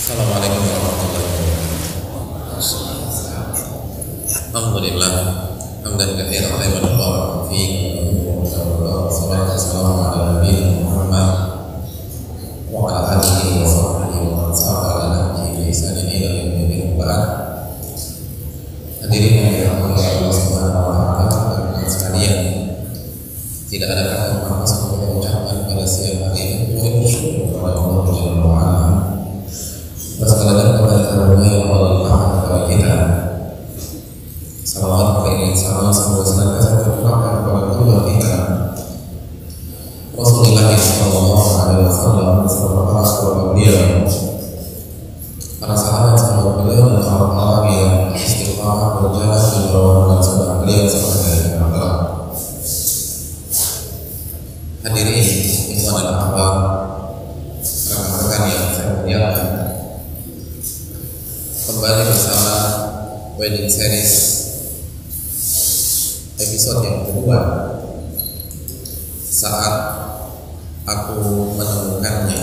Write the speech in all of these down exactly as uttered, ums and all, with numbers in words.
Assalamualaikum warahmatullahi wabarakatuh. Alhamdulillah, hamdan katsiran tayyiban mubarakan fihi wa sallallahu ala nabiyina Muhammad wa ala alihi wa sahbihi wa man sara ala nahjihi bi ihsanin ila yaumil din. Hadirin yang dirahmati Allah Subhanahu wa taala, dan sekalian, tidak ada kata pantas untuk mengucapkan pada siang hari ini kecuali bersyukur kepada Allah Subhanahu wa taala. Bersalawat kepada karunia yang Allah limpahkan kepada kita. Salawat kepada ini, salawat semoga senantiasa tercurahkan kepada kedua kita, Rasulullah Shallallahu Alaihi Wasallam, serta para sahabat beliau, para sahabat sahabat beliau, dan orang-orang yang istiqamah berjalan di bawah dan sunnah beliau sampai hari kiamat. Hadirin ikhwan dan akhwat, rekan-rekan yang saya muliakan, kembali bersama wedding series episode yang kedua. Saat aku menemukannya,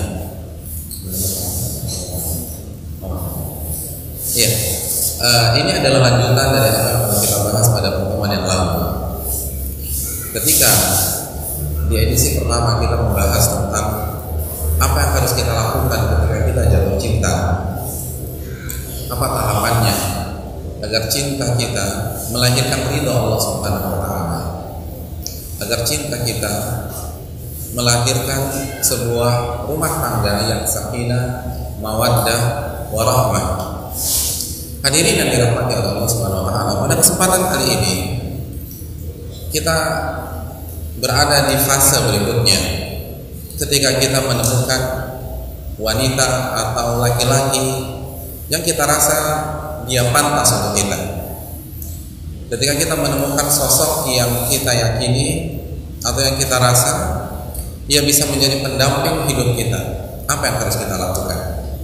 ya, uh, ini adalah lanjutan dari apa yang pernah kita bahas pada pertemuan yang lalu. Ketika di edisi pertama kita membahas tentang apa yang harus kita lakukan ketika kita jatuh cinta. Apa tahapannya agar cinta kita melahirkan ridho Allah Subhanahu wa taala, agar cinta kita melahirkan sebuah rumah tangga yang sakinah, mawaddah, warahmah. Hadirin yang dirahmati Allah Subhanahu wa taala, pada kesempatan kali ini kita berada di fase berikutnya, ketika kita menemukan wanita atau laki-laki yang kita rasa dia pantas untuk kita. Ketika kita menemukan sosok yang kita yakini atau yang kita rasa dia bisa menjadi pendamping hidup kita, apa yang harus kita lakukan?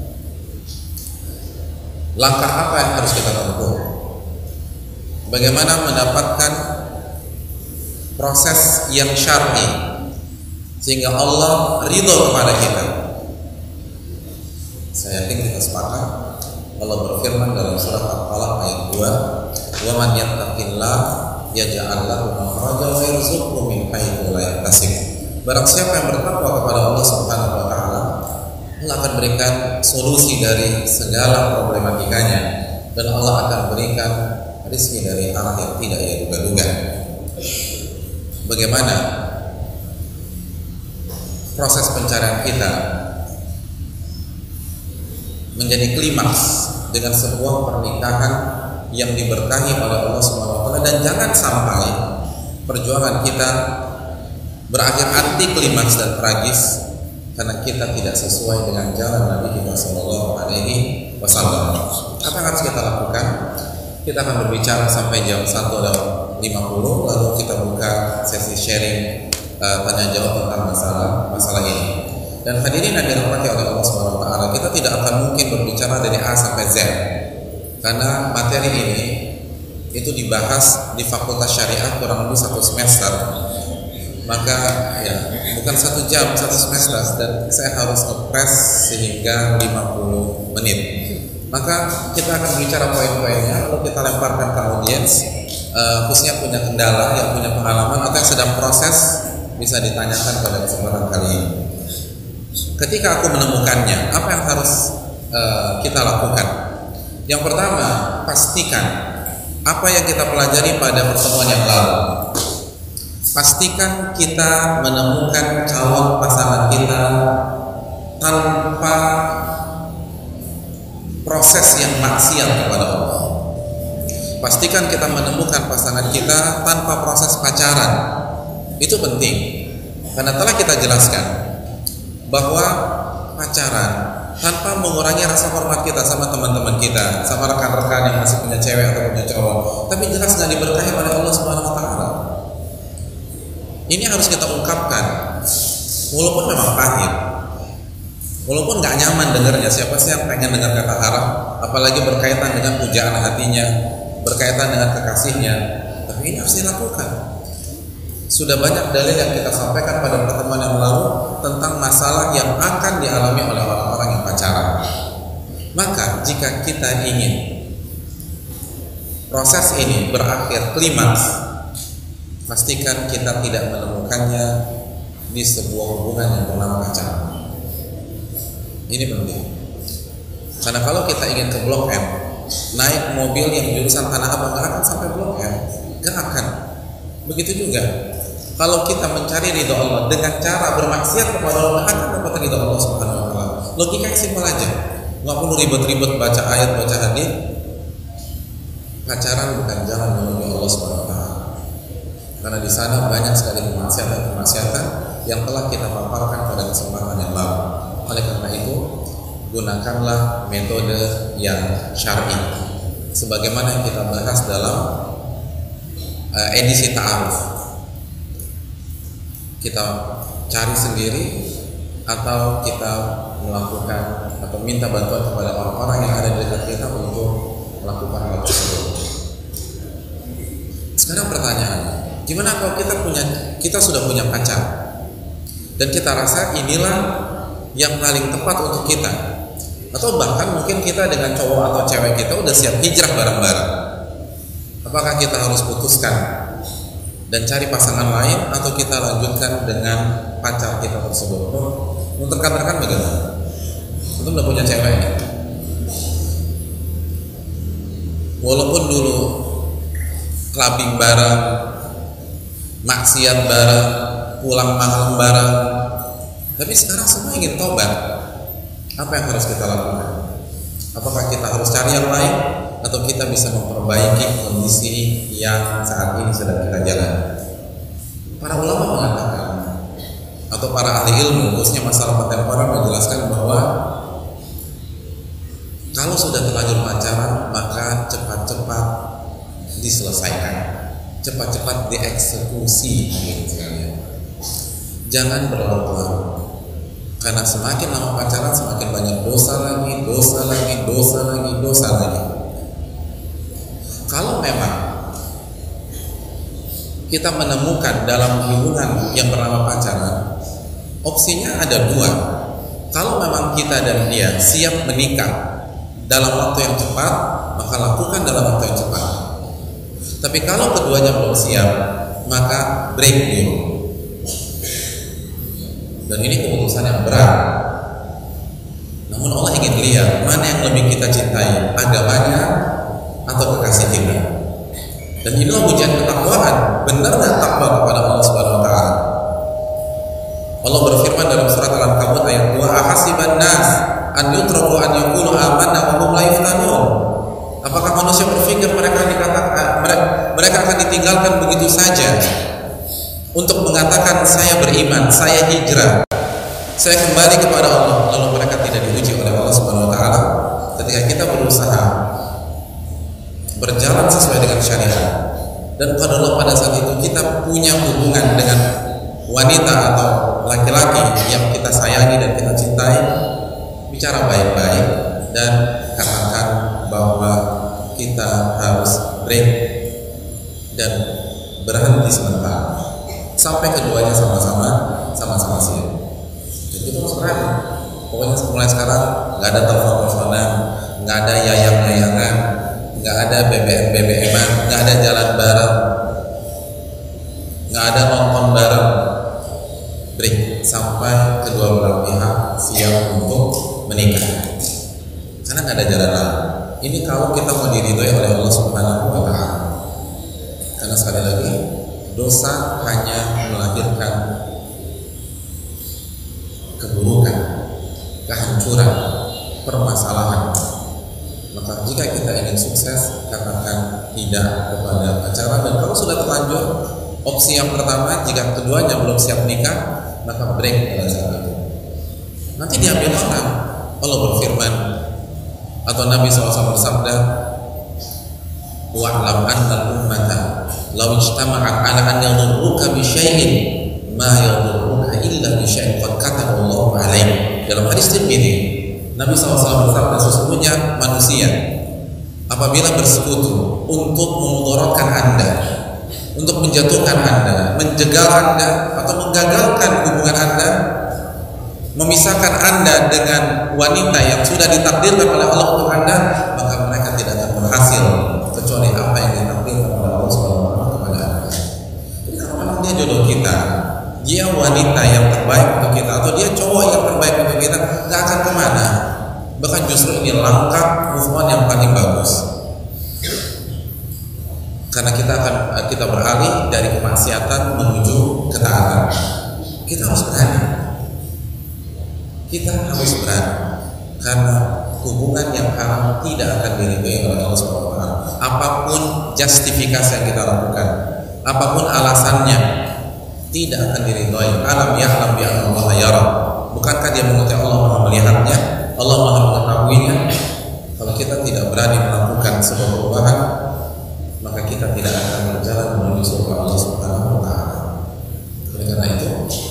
Langkah apa yang harus kita tempuh? Bagaimana mendapatkan proses yang syar'i sehingga Allah ridho kepada kita? Saya yakin kita sepakat. Allah berfirman dalam surah Al-Falaq ayat dua, "Wa man yattaqillah yaj'al lahu makhraja wa yarzuqhu min haitsu la yahtasib." Barang siapa yang bertakwa kepada Allah Subhanahu wa taala, Allah akan berikan solusi dari segala problematikanya, dan Allah akan berikan rezeki dari arah yang tidak ia duga-duga. Bagaimana proses pencarian kita menjadi klimaks dengan sebuah pernikahan yang diberkahi oleh Allah Subhanahu wa taala, dan jangan sampai perjuangan kita berakhir anti klimaks dan tragis karena kita tidak sesuai dengan jalan Nabi kita sallallahu alaihi wasallam. Apa yang harus kita lakukan? Kita akan berbicara sampai jam satu lima puluh, lalu kita buka sesi sharing uh, tanya jawab tentang masalah masalah ini. Dan hadirin yang dirahmati oleh Allah Subhanahu wa taala, kita tidak akan mungkin berbicara dari A sampai Z, karena materi ini itu dibahas di Fakultas Syariah kurang lebih satu semester. Maka ya, bukan satu jam, satu semester, dan saya harus ngepres sehingga lima puluh menit. Maka kita akan bicara poin-poinnya, lalu kita lemparkan ke audiens, uh, khususnya punya kendala, yang punya pengalaman atau yang sedang proses, bisa ditanyakan pada kesempatan kali ini. Ketika aku menemukannya, apa yang harus uh, kita lakukan? Yang pertama, pastikan apa yang kita pelajari pada pertemuan yang lalu. Pastikan kita menemukan calon pasangan kita tanpa proses yang maksiat kepada Allah. Pastikan kita menemukan pasangan kita tanpa proses pacaran. Itu penting, karena telah kita jelaskan bahwa pacaran tanpa mengurangi rasa hormat kita sama teman-teman kita, sama rekan-rekan yang masih punya cewek atau punya cowok, tapi jelas nggak diberkahi oleh Allah Subhanahu wa taala. Ini harus kita ungkapkan, walaupun memang pahit, walaupun nggak nyaman dengarnya. Siapa sih yang pengen dengar kata haram, apalagi berkaitan dengan pujaan hatinya, berkaitan dengan kekasihnya? Tapi ini harus dilakukan. Sudah banyak dalil yang kita sampaikan pada pertemuan yang lalu tentang masalah yang akan dialami oleh orang-orang yang pacaran. Maka jika kita ingin proses ini berakhir klimaks, pastikan kita tidak menemukannya di sebuah hubungan yang bernama pacaran. Ini penting. Karena kalau kita ingin ke Blok M, naik mobil yang jurusan Tanah Abang nggak akan sampai Blok M, nggak akan. Begitu juga kalau kita mencari ridho Allah dengan cara bermaksiat kepada Allah, nggak akan dapat ridho Allah Subhanahu Wa Taala. Logika yang simpel aja, nggak perlu ribet-ribet baca ayat, baca hadis. Pacaran bukan jalan menuju Allah Subhanahu Wa Taala, karena di sana banyak sekali kemaksiatan-kemaksiatan yang telah kita paparkan pada kesempatan yang lalu. Oleh karena itu, gunakanlah metode yang syar'i, sebagaimana yang kita bahas dalam uh, edisi ta'aruf. Kita cari sendiri atau kita melakukan atau minta bantuan kepada orang-orang yang ada di dekat kita untuk melakukan hal tersebut. Sekarang pertanyaannya, gimana kalau kita punya kita sudah punya pacar dan kita rasa inilah yang paling tepat untuk kita, atau bahkan mungkin kita dengan cowok atau cewek kita udah siap hijrah bareng-bareng, apakah kita harus putuskan dan cari pasangan lain atau kita lanjutkan dengan pacar kita tersebut? Untuk rekan-rekan bagaimana? Untuk udah punya cewek ya? Walaupun dulu clubbing bareng, maksiat bareng, pulang malam bareng, tapi sekarang semua ingin tobat. Apa yang harus kita lakukan? Apakah kita harus cari yang lain atau kita bisa memperbaiki kondisi yang saat ini sedang kita jalani? Para ulama mengatakan, atau para ahli ilmu khususnya masalah kontemporer menjelaskan bahwa kalau sudah terlanjur pacaran maka cepat-cepat diselesaikan, cepat-cepat dieksekusi, jangan berlarut-larut. Karena semakin lama pacaran semakin banyak dosa lagi, dosa lagi, dosa lagi, dosa lagi. Kalau memang kita menemukan dalam hubungan yang bernama pacaran, opsinya ada dua. Kalau memang kita dan dia siap menikah dalam waktu yang cepat, maka lakukan dalam waktu yang cepat. Tapi kalau keduanya belum siap, maka break dulu. Dan ini keputusan yang berat. Namun Allah ingin lihat mana yang lebih kita cintai, agamanya atau kekasih kita. Dan inilah ujian ketakwaan. Benar nggak takwa kepada Allah Subhanahu Wa Taala? Allah berfirman dalam surat Al-Ankabut ayat dua, "Ahasiban nas an yutraku an yaqulu amanna wa hum la yuftanun." Apakah manusia berpikir mereka dikatakan mereka akan ditinggalkan begitu saja untuk mengatakan saya beriman, saya hijrah, saya kembali kepada Allah, lalu mereka tidak diuji oleh Allah Subhanahu Wa Taala ketika kita berusaha berjalan sesuai dengan syariat. Dan pada pada saat itu kita punya hubungan dengan wanita atau laki-laki yang kita sayangi dan kita cintai, bicara baik-baik dan katakan bahwa kita harus break dan berhenti sementara sampai keduanya sama-sama sama-sama siap. Jadi terus berani. Pokoknya mulai sekarang nggak ada telepon-teleponan, nggak ada yayang-yayangan, nggak ada B B M B B M-an, nggak ada jalan bareng, nggak ada nonton bareng. Break sampai kedua belah pihak siap untuk menikah. Karena nggak ada jalan lain. Ini kalau kita mau diridhoi oleh Allah Subhanahu Wa Taala. Karena sekali lagi, dosa hanya melahirkan keburukan, kehancuran, permasalahan. Maka jika kita ingin sukses, katakan tidak kepada pacaran. Dan kalau sudah terlanjur, opsi yang pertama, jika keduanya belum siap nikah, maka break pada saat itu. Nanti diambil orang. Allah berfirman atau Nabi shallallahu alaihi wasallam bersabda, wa'lam anna al-ummata law ijtama'at 'ala an yadurruka bi syai'in ma yadurruka illa bi syai'in qad kataba Allahu 'alaik. Dalam hadis Tirmidzi, Nabi shallallahu alaihi wasallam bersabda, sesungguhnya manusia apabila bersekutu untuk memudaratkan Anda, untuk menjatuhkan Anda, menjegal Anda atau menggagalkan hubungan Anda, memisahkan Anda dengan wanita yang sudah ditakdirkan oleh Allah untuk Anda, maka mereka tidak akan berhasil kecuali apa yang ditakdirkan oleh Allah subhanahu wa taala kepada Anda. Jadi kalau memang dia jodoh kita, dia wanita yang terbaik untuk kita, atau dia cowok yang terbaik untuk kita, gak akan kemana. Bahkan justru ini langkah move on yang paling bagus. Karena kita akan kita beralih dari kemaksiatan menuju ketaatan. Kita harus berani. Kita harus berani. Karena hubungan yang haram tidak akan diridhoi oleh Allah subhanahu wa taala. Apapun justifikasi yang kita lakukan, apapun alasannya, tidak akan diridhoi. Alam ya'lam bi anna Allah yara. Bukankah dia mengetahui Allah Maha melihatnya, Allah Maha mengetahuinya? Kalau kita tidak berani melakukan sebuah perubahan, maka kita tidak akan berjalan menuju surga Allah subhanahu wa taala. Oleh karena itu,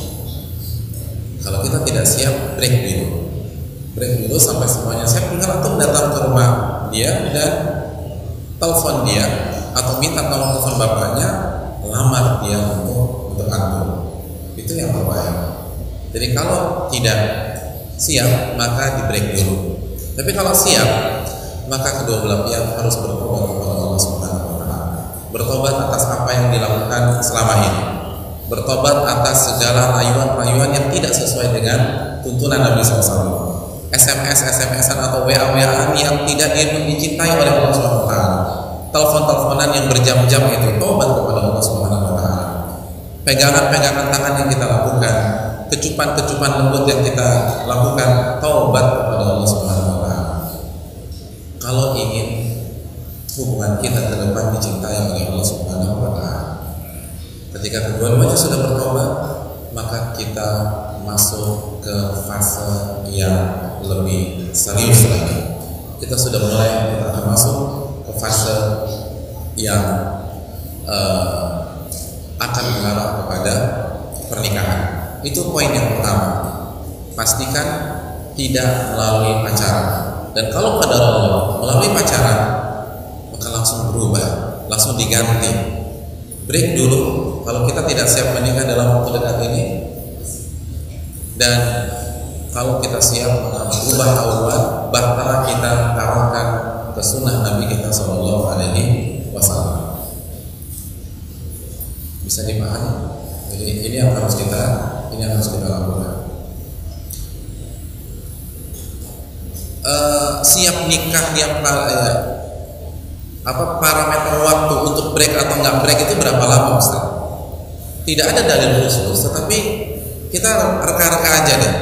kalau kita tidak siap, break dulu. Break dulu sampai semuanya siap. Tinggal antum datang ke rumah dia dan telepon dia atau minta tolong telepon bapaknya, lamar dia untuk untuk antum. Itu yang terbaik. Jadi kalau tidak siap, maka di break dulu. Tapi kalau siap, maka kedua belah pihak harus bertobat kepada Allah subhanahu wa taala. Bertobat atas apa yang dilakukan selama ini. Bertobat atas segala rayuan-rayuan yang tidak sesuai dengan tuntunan Nabi shallallahu alaihi wasallam. S M S, S M S-an atau W A W A-an yang tidak dicintai oleh Allah subhanahu wa taala. Telepon-teleponan yang berjam-jam itu, tobat kepada Allah subhanahu wa taala. Pegangan-pegangan tangan yang kita lakukan, kecupan-kecupan lembut yang kita lakukan, taubat kepada Allah subhanahu wa taala. Kalau ingin hubungan kita ke depan dicintai oleh Allah subhanahu wa taala, ketika kedua-duanya sudah bertobat, maka kita masuk ke fase yang lebih serius lagi. Kita sudah mulai kita akan masuk ke fase yang uh, akan mengarah kepada pernikahan. Itu poin yang pertama. Pastikan tidak melalui pacaran. Dan kalau pada Allah melalui pacaran, maka langsung berubah, langsung diganti. Break dulu. Kalau kita tidak siap menikah dalam waktu dekat ini, dan kalau kita siap mengubah taubat, bahtera kita arahkan ke sunnah Nabi kita Shallallahu Alaihi Wasallam. Bisa dipahami? Jadi ini yang harus kita, ini yang harus kita lakukan. Uh, siap nikah yang ya, apa parameter waktu untuk break atau nggak break itu berapa lama, Ustaz? Tidak ada dalil khusus, tetapi kita reka-reka aja deh.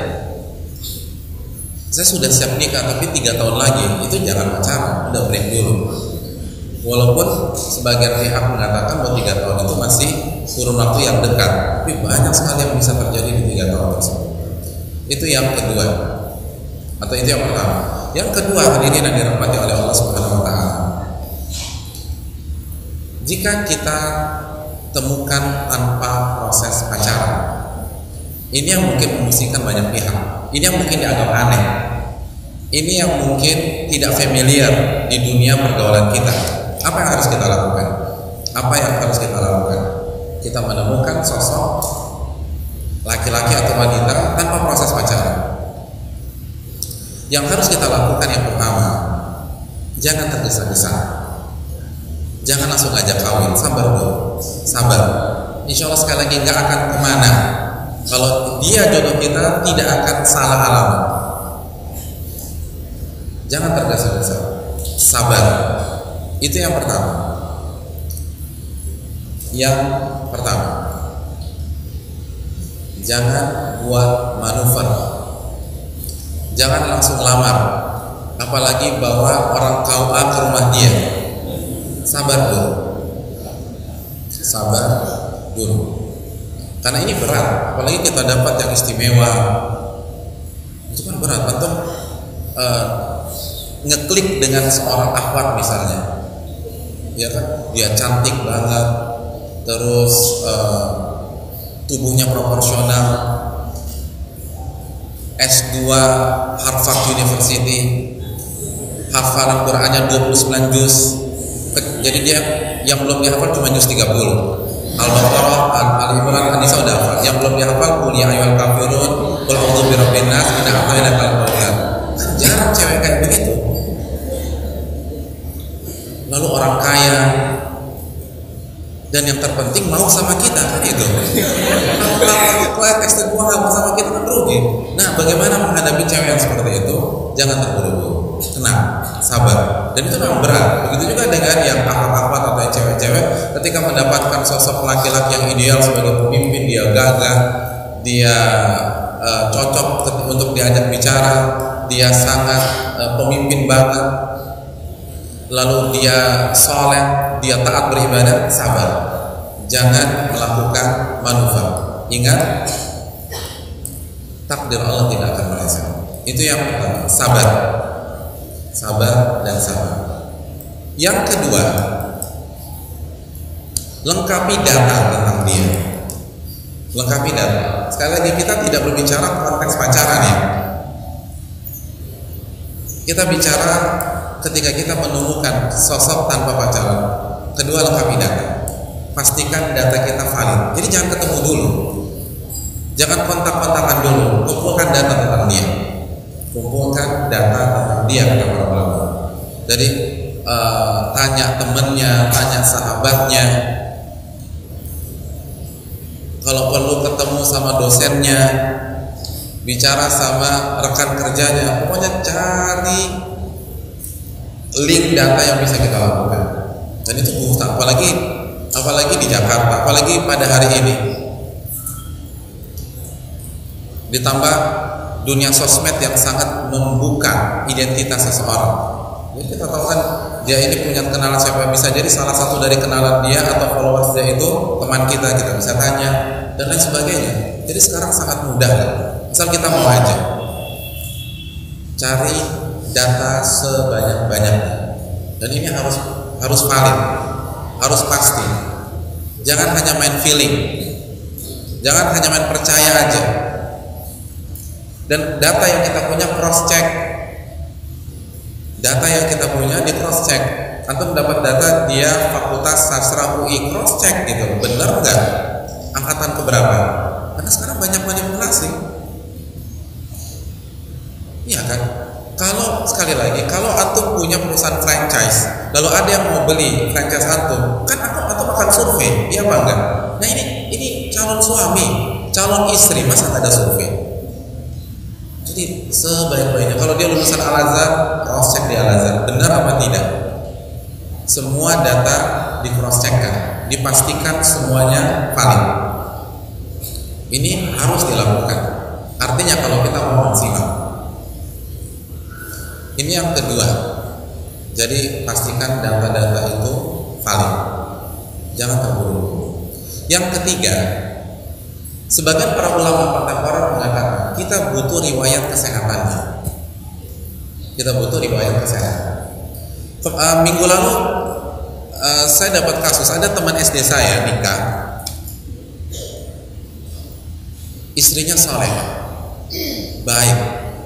Saya sudah siap nikah tapi tiga tahun lagi, itu jangan pacaran, udah break dulu. Walaupun sebagian pihak mengatakan bahwa tiga tahun itu masih kurun waktu yang dekat, tapi banyak sekali yang bisa terjadi di tiga tahun tersebut. Itu yang kedua, atau itu yang pertama. Yang kedua, hadirin yang dirahmati oleh Allah Subhanahu Wa Taala, jika kita temukan tanpa proses pacaran, ini yang mungkin memusingkan banyak pihak, ini yang mungkin dianggap aneh, ini yang mungkin tidak familiar di dunia pergaulan kita. Apa yang harus kita lakukan? Apa yang harus kita lakukan? Kita menemukan sosok laki-laki atau wanita tanpa proses pacaran. Yang harus kita lakukan yang pertama, jangan tergesa-gesa, jangan langsung ajak kawin, sabar dulu, sabar. Insya Allah sekali lagi nggak akan kemana. Kalau dia jodoh kita, tidak akan salah alamat. Jangan tergesa-gesa, sabar. Itu yang pertama. Yang pertama, jangan buat manuver, jangan langsung lamar, apalagi bawa orang K U A ke rumah dia. Sabar dulu, sabar dulu. Karena ini berat, apalagi kita dapat yang istimewa. Itu kan berat. Atau uh, ngeklik dengan seorang akhwat misalnya, ya kan, dia cantik banget, terus uh, tubuhnya proporsional, S dua Harvard University, hafalan Qurannya dua puluh sembilan juz. Jadi dia yang belum dihafal cuma juz tiga puluh. Al-Baqarah, Al-Imran, An-Nisa udah hafal. Yang belum dihafal, qul ya ayyuhal kafirun, qul a'udzu birabbin nas, inna a'tainakal kautsar. Kan jarang cewek kayak begitu. Lalu orang kaya dan yang terpenting mau sama kita kan itu. Kalau tekstil gua nggak mau sama kita kan rugi. Nah, bagaimana menghadapi cewek yang seperti itu? Jangan terburu-buru, tenang, sabar. Dan itu memang berat. Begitu juga dengan yang akhlak-akhlak atau yang cewek-cewek, ketika mendapatkan sosok laki-laki yang ideal sebagai pemimpin, dia gagah, dia uh, cocok untuk diajak bicara, dia sangat uh, pemimpin banget, lalu dia soleh, dia taat beribadah, sabar. Jangan melakukan manuver. Ingat, takdir Allah tidak akan meleset. Itu yang pertama, sabar. Sabar dan sabar. Yang kedua, lengkapi data tentang dia. Lengkapi data. Sekali lagi, kita tidak berbicara konteks pacaran ya. Kita bicara ketika kita menemukan sosok tanpa pacaran. Kedua, lengkapi data. Pastikan data kita valid. Jadi jangan ketemu dulu, jangan kontak-kontakan dulu, kumpulkan data tentang dia. Kumpulkan data tentang dia kata para ulama. Jadi uh, tanya temennya, tanya sahabatnya. Kalau perlu ketemu sama dosennya, bicara sama rekan kerjanya. Pokoknya cari link data yang bisa kita lakukan. Dan itu butuh, apalagi apalagi di Jakarta, apalagi pada hari ini. Ditambah dunia sosmed yang sangat membuka identitas seseorang. Jadi kita tahu kan dia ini punya kenalan siapa, bisa jadi salah satu dari kenalan dia atau followers dia itu teman kita, kita bisa tanya dan lain sebagainya. Jadi sekarang sangat mudah, asal kita mau aja. Cari data sebanyak-banyaknya. Dan ini harus harus valid, harus pasti. Jangan hanya main feeling, jangan hanya main percaya aja. Dan data yang kita punya cross check. Data yang kita punya di cross check. Antum dapat data dia Fakultas Sastra U I, cross check gitu, benar nggak? Angkatan keberapa? Karena sekarang banyak manipulasi. Iya kan? Kalau sekali lagi, kalau antum punya perusahaan franchise, lalu ada yang mau beli franchise antum, kan antum antum akan survei, iya apa enggak? Nah ini ini calon suami, calon istri, masa nggak ada survei? Jadi sebaik-baiknya kalau dia lulusan Al-Azhar, cross check di Al-Azhar, benar apa tidak? Semua data di cross checkkan, dipastikan semuanya valid. Ini harus dilakukan. Artinya kalau kita mau maksimal. Ini yang kedua. Jadi pastikan data-data itu valid. Jangan terburu-buru. Yang ketiga, sebagian para ulama kontemporer mengatakan kita butuh riwayat kesehatannya. Kita butuh riwayat kesehatan. Uh, minggu lalu uh, saya dapat kasus, ada teman S D saya nikah, istrinya soleh, baik,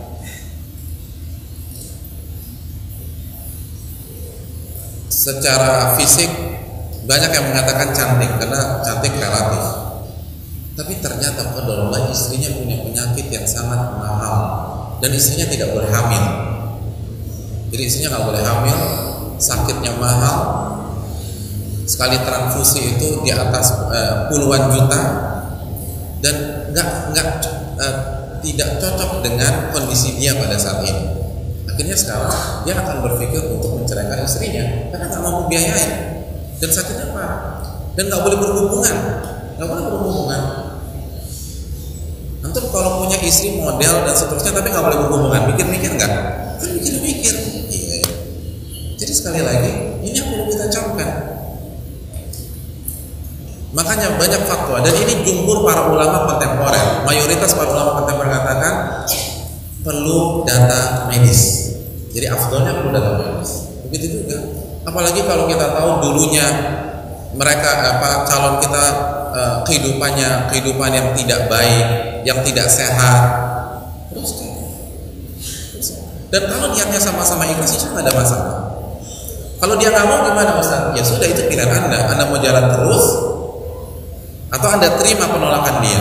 secara fisik banyak yang mengatakan cantik karena cantik relatif. Tapi ternyata kodollah istrinya punya penyakit yang sangat mahal dan istrinya tidak boleh hamil. Jadi istrinya nggak boleh hamil, sakitnya mahal, sekali transfusi itu di atas uh, puluhan juta dan nggak nggak uh, tidak cocok dengan kondisi dia pada saat ini. Akhirnya sekarang dia akan berpikir untuk menceraikan istrinya karena nggak mampu biayain dan sakitnya parah dan nggak boleh berhubungan, nggak boleh berhubungan. Antum kalau punya istri model dan seterusnya tapi nggak boleh berhubungan, mikir-mikir nggak? Kan mikir-mikir. Iya. Jadi sekali lagi ini yang perlu kita camkan. Makanya banyak fatwa dan ini jumhur para ulama kontemporer, mayoritas para ulama kontemporer katakan perlu data medis. Jadi afdolnya perlu data medis. Begitu juga. Apalagi kalau kita tahu dulunya mereka apa calon kita eh, kehidupannya kehidupan yang tidak baik, yang tidak sehat. Terus dan kalau niatnya sama-sama ikhlas itu nggak ada masalah. Kalau dia nggak mau gimana Ustaz? Ya sudah, itu pilihan Anda. Anda mau jalan terus atau Anda terima penolakan dia.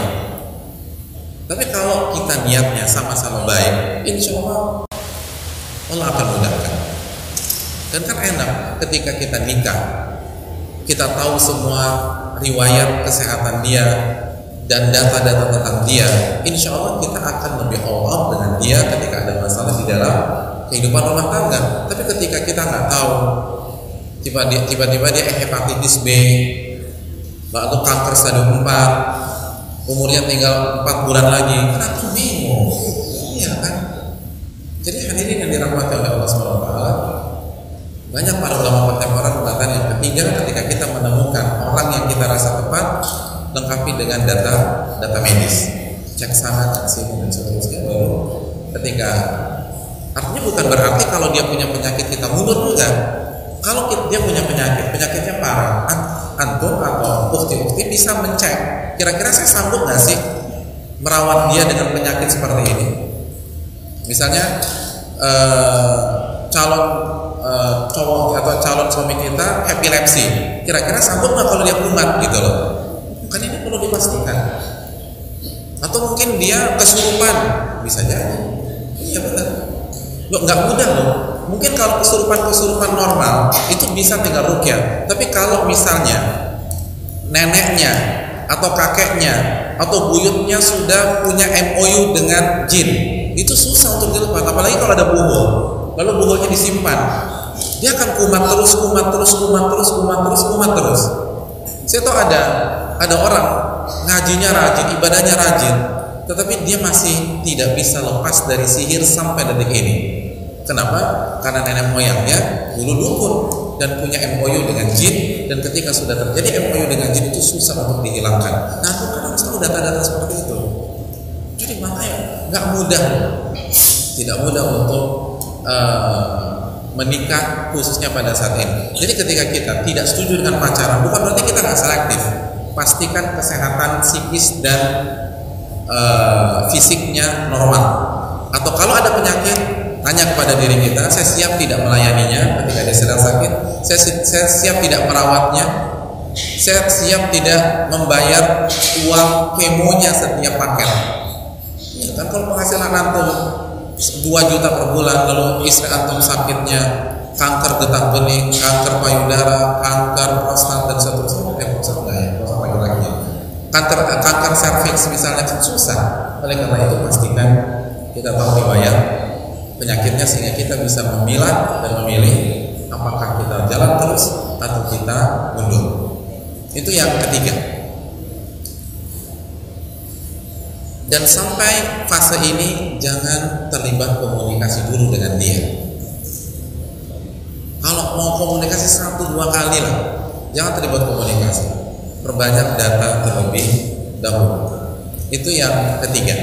Tapi kalau kita niatnya sama-sama baik, insya Allah Allah akan mudahkan. Dan kan enak ketika kita nikah, kita tahu semua riwayat kesehatan dia dan data-data tentang dia. Insya Allah kita akan lebih all out dengan dia ketika ada masalah di dalam kehidupan rumah tangga. Tapi ketika kita nggak tahu, tiba-tiba dia hepatitis B, lalu kanker stadium empat, umurnya tinggal empat bulan lagi, kan aku bingung. Iya kan? Jadi hadirin yang dirahmati oleh Allah subhanahu wa taala, banyak para ulama kontemporer mengatakan yang ketiga, ketika kita menemukan orang yang kita rasa tepat, lengkapi dengan data data medis, cek sana, cek sini dan seterusnya. Baru ketika, artinya bukan berarti kalau dia punya penyakit kita mundur, enggak. Kalau dia punya penyakit, penyakitnya parah, antum atau ukti-ukti bisa mencek, kira-kira saya sanggup nggak sih merawat dia dengan penyakit seperti ini. Misalnya eh, calon eh, cowok atau calon suami kita epilepsi, kira-kira sanggup nggak kalau dia kumat gitu loh. Kan ini perlu dipastikan. Atau mungkin dia kesurupan, bisa jadi. Iya benar. Loh, nggak mudah loh. Mungkin kalau kesurupan-kesurupan normal itu bisa tinggal ruqyah. Tapi kalau misalnya neneknya atau kakeknya atau buyutnya sudah punya M O U dengan jin, itu susah untuk dilepas. Apalagi kalau ada buhul, lalu buhulnya disimpan, dia akan kumat terus, kumat terus, kumat terus, kumat terus, kumat terus. Saya tahu ada ada orang ngajinya rajin, ibadahnya rajin, tetapi dia masih tidak bisa lepas dari sihir sampai detik ini. Kenapa? Karena nenek moyangnya dulu dukun dan punya M O U dengan jin, dan ketika sudah terjadi M O U dengan jin itu susah untuk dihilangkan. Nah, itu kadang selalu data-data seperti itu. Jadi makanya nggak mudah, tidak mudah untuk uh, menikah khususnya pada saat ini. Jadi ketika kita tidak setuju dengan pacaran, bukan berarti kita nggak selektif. Pastikan kesehatan psikis dan uh, fisiknya normal. Atau kalau ada penyakit, tanya kepada diri kita, saya siap tidak melayaninya ketika dia sedang sakit, saya, saya siap tidak merawatnya, saya siap tidak membayar uang kemonya setiap paket. Ya kan, kalau penghasilan antum dua juta per bulan, lalu istri antum sakitnya kanker getah bening, kanker payudara, kanker prostat dan seterusnya, eh prostat enggak ya, prostat laki-laki, kanker kanker serviks misalnya, kan susah. Oleh karena itu pastikan kita tahu riwayat penyakitnya sehingga kita bisa memilah dan memilih apakah kita jalan terus atau kita mundur. Itu yang ketiga. Dan sampai fase ini jangan terlibat komunikasi dulu dengan dia. Kalau mau komunikasi satu dua kali lah, jangan terlibat komunikasi. Perbanyak data terlebih dahulu. Itu yang ketiga.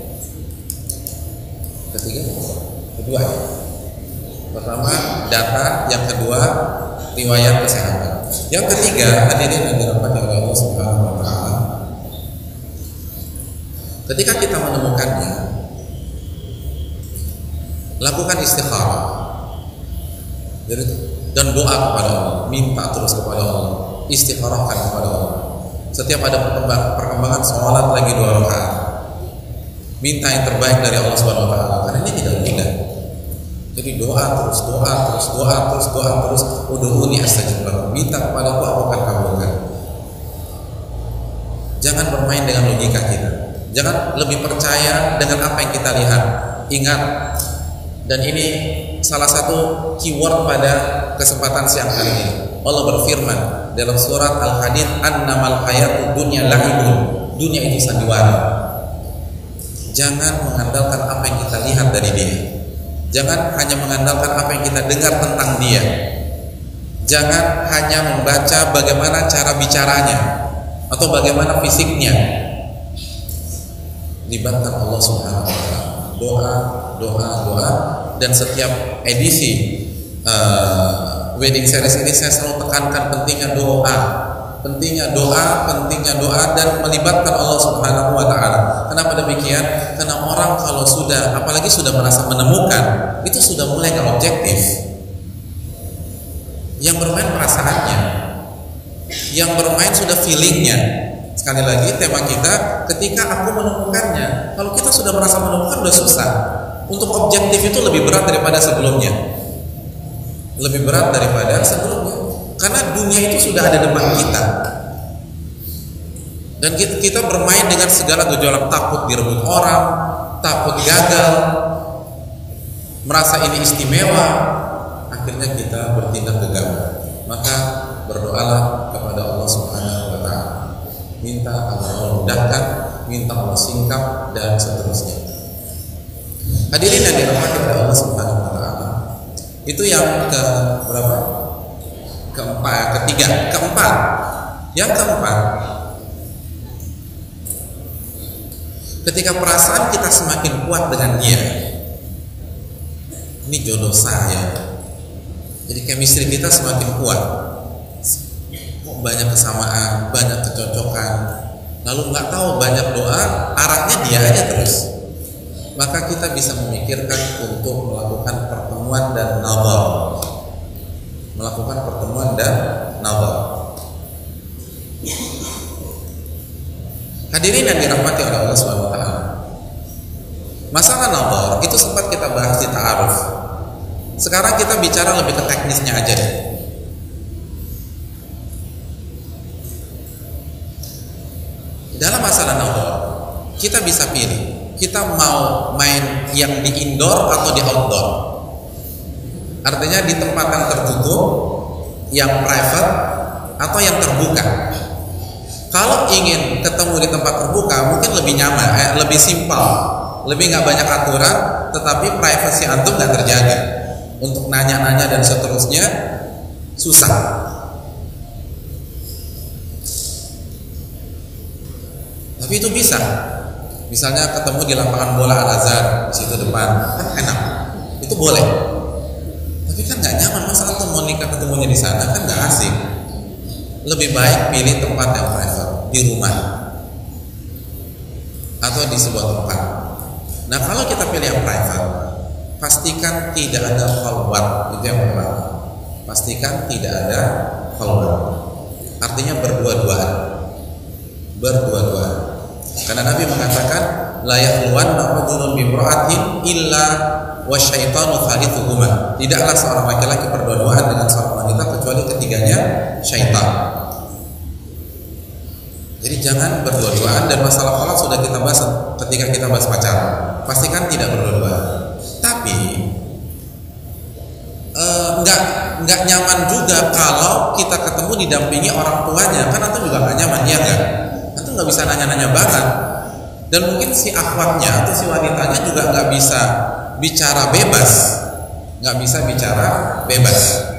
Ketiga. Kedua, pertama data, yang kedua riwayat kesehatan, yang ketiga hadirin yang dirahmati oleh Allah Subhanahu wa taala, ketika kita menemukannya, lakukan istikharah dan doa kepada Allah, minta terus kepada Allah, istikharahkan kepada Allah. Setiap ada perkembangan sholat lagi dua rakaat, minta yang terbaik dari Allah Subhanahu wa taala, karena ini tidak mudah. Jadi doa terus, doa terus, doa terus, doa terus. Udhuni astajib lakum, minta kepadaku aku akan kabulkan. Jangan bermain dengan logika kita. Jangan lebih percaya dengan apa yang kita lihat. Ingat, dan ini salah satu keyword pada kesempatan siang hari ini. Allah berfirman dalam surat Al-Hadid, annamal hayatud dunya lahibun. Dunia itu sandiwara. Jangan mengandalkan apa yang kita lihat dari dia. Jangan hanya mengandalkan apa yang kita dengar tentang dia. Jangan hanya membaca bagaimana cara bicaranya atau bagaimana fisiknya. Libatkan Allah Subhanahu wa taala. Doa, doa, doa, dan setiap edisi uh, wedding series ini saya selalu tekankan pentingnya doa. Pentingnya doa, pentingnya doa dan melibatkan Allah Subhanahu wa taala. Kenapa demikian? Karena orang kalau sudah, apalagi sudah merasa menemukan, itu sudah mulai ke objektif. Yang bermain perasaannya, yang bermain sudah feelingnya. Sekali lagi tema kita, ketika aku menemukannya. Kalau kita sudah merasa menemukan udah susah. Untuk objektif itu lebih berat daripada sebelumnya. Lebih berat daripada sebelumnya. Karena dunia itu sudah ada depan kita. Dan kita, kita bermain dengan segala gejolak, takut direbut orang, takut gagal, merasa ini istimewa, akhirnya kita bertindak gegabah. Maka berdoalah kepada Allah Subhanahu wa Ta'ala, minta agar Allah mudahkan, minta Allah singkap, dan seterusnya. Hadirin yang dirahmati oleh Allah Subhanahu wa Ta'ala, itu yang ke berapa? Keempat, ketiga, keempat. Yang keempat, ketika perasaan kita semakin kuat dengan dia, ini jodoh saya, jadi chemistry kita semakin kuat, kok banyak kesamaan, banyak kecocokan, lalu nggak tahu banyak doa, arahnya dia aja terus, maka kita bisa memikirkan untuk melakukan pertemuan dan nazar, melakukan pertemuan dan nazar. Hadirin yang dirahmati oleh Allah Subhanahu wa Ta'ala, masalah nazar itu sempat kita bahas di ta'aruf. Sekarang kita bicara lebih ke teknisnya aja deh. Dalam masalah nazar, kita bisa pilih, kita mau main yang di indoor atau di outdoor. Artinya di tempat yang tertutup, yang private, atau yang terbuka. Kalau ingin ketemu di tempat terbuka, mungkin lebih nyaman, eh, lebih simpel, lebih nggak banyak aturan, tetapi privasi antum nggak terjaga. Untuk nanya-nanya dan seterusnya susah. Tapi itu bisa. Misalnya ketemu di lapangan bola Al-Azhar, di situ depan, kan enak. Itu boleh. Tapi kan nggak nyaman, masa antum mau nikah ketemunya di sana, kan nggak asik. Lebih baik pilih tempat yang private, di rumah atau di sebuah tempat. Nah, kalau kita pilih yang private, pastikan tidak ada khalwat, itu yang pertama. Pastikan tidak ada khalwat. Artinya berdua-duaan. Berdua-duaan. Karena Nabi mengatakan la yakhluwanna rajulun bi imra'atin illa wasyaitanu thalithuhuma. Tidaklah seorang laki-laki berdua-duaan dengan seorang wanita kecuali ketiganya syaitan. Jadi jangan berdua-duaan, dan masalah khalwat sudah kita bahas ketika kita bahas pacaran. Pastikan tidak berdua-duaan. Tapi eh, nggak nggak nyaman juga kalau kita ketemu didampingi orang tuanya, kan atau juga nggak nyaman, ya nggak? Atau nggak bisa nanya-nanya banget, dan mungkin si akhwatnya atau si wanitanya juga nggak bisa bicara bebas, nggak bisa bicara bebas.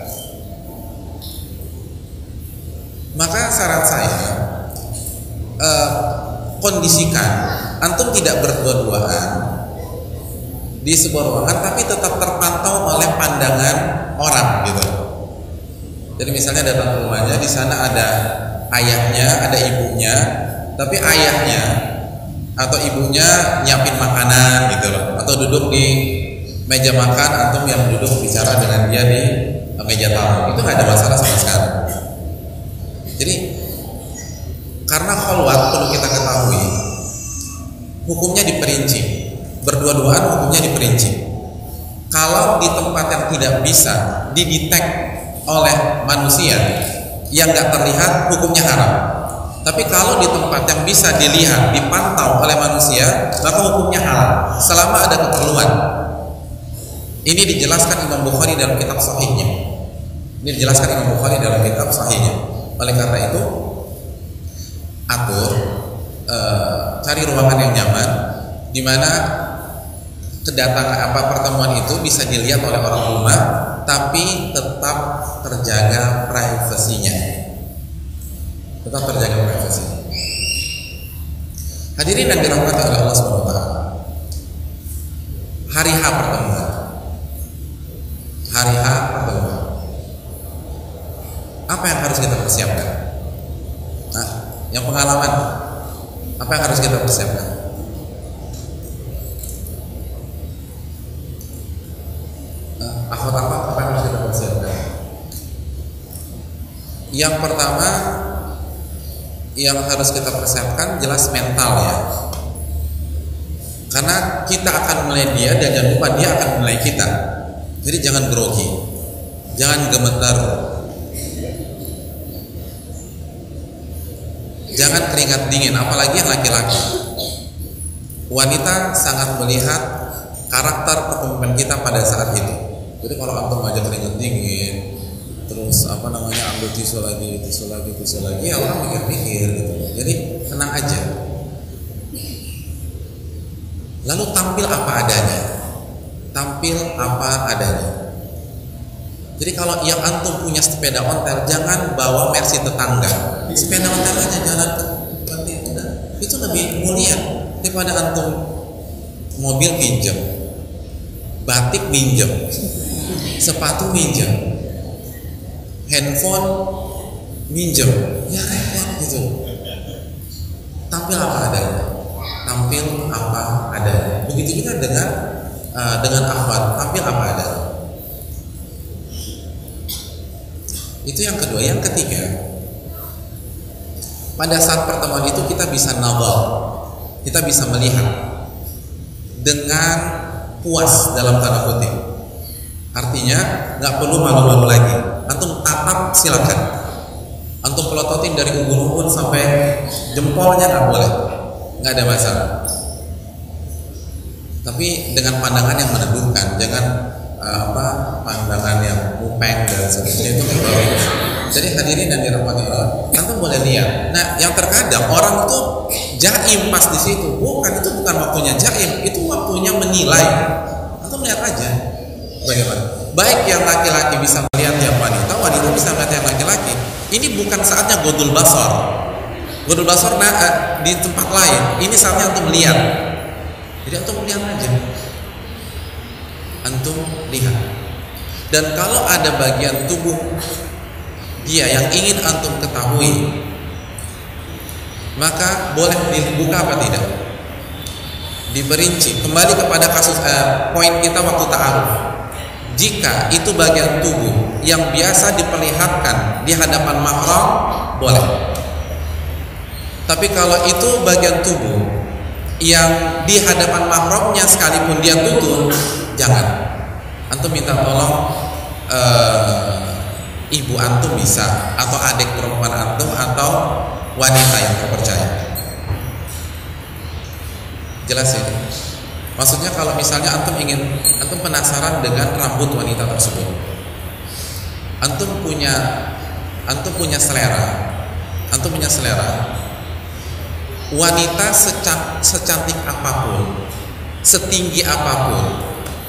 Maka saran saya, eh, kondisikan antum tidak berdua-duaan di sebuah ruangan, tapi tetap terpantau oleh pandangan orang gitu. Jadi misalnya datang ke rumahnya, di sana ada ayahnya, ada ibunya, tapi ayahnya atau ibunya nyiapin makanan gitu loh, atau duduk di meja makan, antum yang duduk bicara dengan dia di meja tamu, itu nggak ada masalah sama sekali. Jadi karena khalwat perlu kita ketahui, hukumnya diperinci. Berdua-duaan hukumnya diperinci. Kalau di tempat yang tidak bisa didetek oleh manusia yang nggak terlihat, hukumnya haram. Tapi kalau di tempat yang bisa dilihat, dipantau oleh manusia, maka hukumnya halal selama ada keperluan. Ini dijelaskan Imam Bukhari dalam kitab Sahihnya. Ini dijelaskan Imam Bukhari dalam kitab Sahihnya. Oleh karena itu, atur, e, cari ruangan yang nyaman, di mana kedatangan apa pertemuan itu bisa dilihat oleh orang rumah, tapi tetap terjaga privasinya, tetap terjaga privasinya. Hadirin yang dirahmati oleh Allah Subhanahu wa Ta'ala, hari H pertemuan, hari H pertemuan, apa yang harus kita persiapkan? Nah, yang pengalaman, apa yang harus kita persiapkan? Akhwat apa, apa yang harus kita persiapkan? Yang pertama, yang harus kita persiapkan jelas mental ya. Karena kita akan menilai dia dan jangan lupa dia akan menilai kita. Jadi jangan grogi, jangan gemetar, jangan keringat dingin, apalagi yang laki-laki. Wanita sangat melihat karakter kepemimpinan kita pada saat itu. Jadi kalau antum aja keringat dingin, terus apa namanya ambil tisu lagi, tisu lagi, tisu lagi, ya orang mikir-mikir gitu. Jadi tenang aja. Lalu tampil apa adanya, tampil apa adanya. Jadi kalau yang antum punya sepeda ontel, jangan bawa Mercy tetangga. Sepeda ontel aja jalan ke itu lebih mulia daripada antum mobil pinjam, batik minjem, sepatu minjem, handphone minjem, ya repot gitu. Tampil apa adanya, tampil apa adanya. Begitu juga dengan uh, dengan akhwat, tampil apa adanya. Itu yang kedua. Yang ketiga, pada saat pertemuan itu kita bisa nazar, kita bisa melihat dengan puas dalam tanda kutip. Artinya nggak perlu malu-malu lagi. Antum tatap silakan. Antum pelototin dari ubun-ubun sampai jempolnya nggak boleh, nggak ada masalah. Tapi dengan pandangan yang meneduhkan, jangan uh, apa pandangan yang mupeng dan sebagainya, itu nggak bagus. Jadi hadirin dan dirahmati Allah, antum boleh lihat. Nah, yang terkadang orang tuh jaim pas di situ, bukan, itu bukan waktunya jaim, itu waktunya menilai. Antum lihat aja bagaimana. Baik yang laki-laki bisa melihat yang wanita, wanita bisa melihat yang laki-laki. Ini bukan saatnya godul basar. Godul basar nah, uh, di tempat lain. Ini saatnya antum lihat. Jadi antum lihat aja. Antum lihat. Dan kalau ada bagian tubuh dia yang ingin antum ketahui, maka boleh dibuka apa tidak? Diperinci. Kembali kepada kasus eh, poin kita waktu ta'aruf. Jika itu bagian tubuh yang biasa diperlihatkan di hadapan mahram, boleh. Tapi kalau itu bagian tubuh yang di hadapan mahramnya sekalipun dia tutup, jangan. Antum minta tolong eh, ibu antum bisa, atau adik perempuan antum, atau wanita yang terpercaya. Jelas ya? Maksudnya kalau misalnya antum ingin, antum penasaran dengan rambut wanita tersebut, antum punya, antum punya selera, antum punya selera. Wanita seca, secantik apapun, setinggi apapun,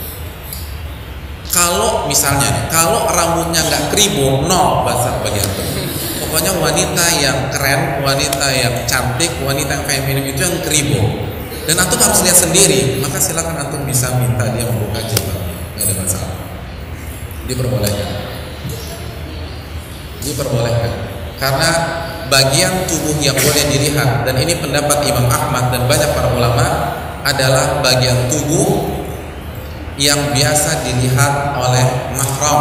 kalau misalnya, kalau rambutnya nggak keribu, no bahasa bagi antum. Pokoknya wanita yang keren, wanita yang cantik, wanita yang feminim itu yang keribu. Dan antum harus lihat sendiri, maka silakan antum bisa minta dia membuka jilbabnya, nggak ada masalah. Diperbolehkan, diperbolehkan. Karena bagian tubuh yang boleh dilihat, dan ini pendapat Imam Ahmad dan banyak para ulama, adalah bagian tubuh yang biasa dilihat oleh mahram,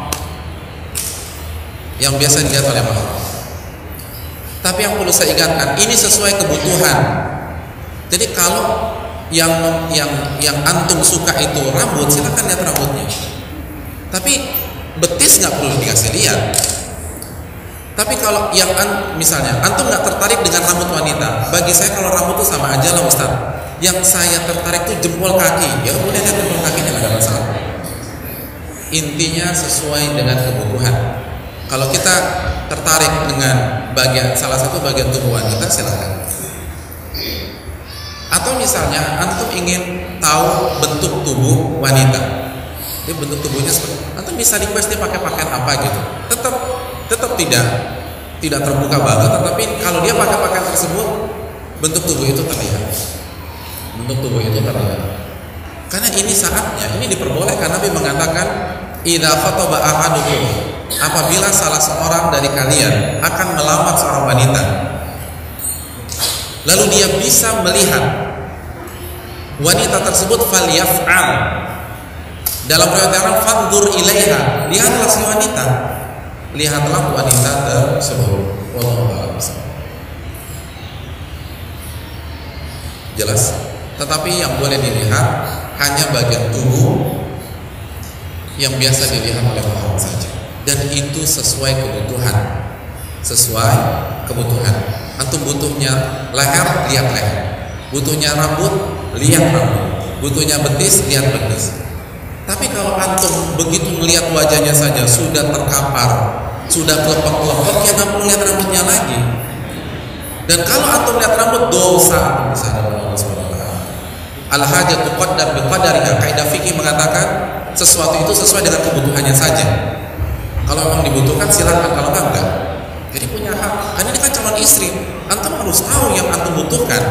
yang biasa dilihat oleh mahram. Tapi yang perlu saya ingatkan, ini sesuai kebutuhan. Jadi kalau yang yang yang antum suka itu rambut, silakan lihat rambutnya. Tapi betis nggak perlu dikasih lihat. Tapi kalau yang an, misalnya antum nggak tertarik dengan rambut wanita, bagi saya kalau rambut itu sama aja lah Ustaz. Yang saya tertarik itu jempol kaki, ya boleh lihat jempol kakinya, nggak ada masalah. Intinya sesuai dengan kebutuhan. Kalau kita tertarik dengan bagian salah satu bagian tubuh wanita, silakan. Atau misalnya antum ingin tahu bentuk tubuh wanita, dia bentuk tubuhnya seperti, antum bisa request dia pakai pakaian apa gitu. Tetap tetap tidak tidak terbuka banget, tetapi kalau dia pakai pakaian tersebut, bentuk tubuh itu terlihat. Bentuk tubuh itu terlihat. Karena ini saatnya, ini diperbolehkan. Nabi mengatakan, idza khataba ahadukum, apabila salah seorang dari kalian akan melamar seorang wanita, lalu dia bisa melihat wanita tersebut, falyaf'al. Dalam riwayat yang lain, fanzur ilaiha, lihatlah si wanita, lihatlah wanita tersebut. Wallahu a'lam. jelas. Tetapi yang boleh dilihat hanya bagian tubuh yang biasa dilihat oleh orang saja, dan itu sesuai kebutuhan. Sesuai kebutuhan. Antum butuhnya leher, lihat leher. Butuhnya rambut, lihat rambut. Butuhnya betis, lihat betis. Tapi kalau antum begitu melihat wajahnya saja sudah terkapar, sudah kelepek-kelepek, ya nggak perlu lihat rambutnya lagi. Dan kalau antum lihat rambut, dosa antum di sana Allah subhanahu wa taala. Al-hajatu qaddar biqadariha. Kaidah fikih mengatakan sesuatu itu sesuai dengan kebutuhannya saja. Kalau memang dibutuhkan silakan, kalau enggak enggak. Jadi punya hak. Karena ini kan calon istri, antum harus tahu yang antum butuhkan.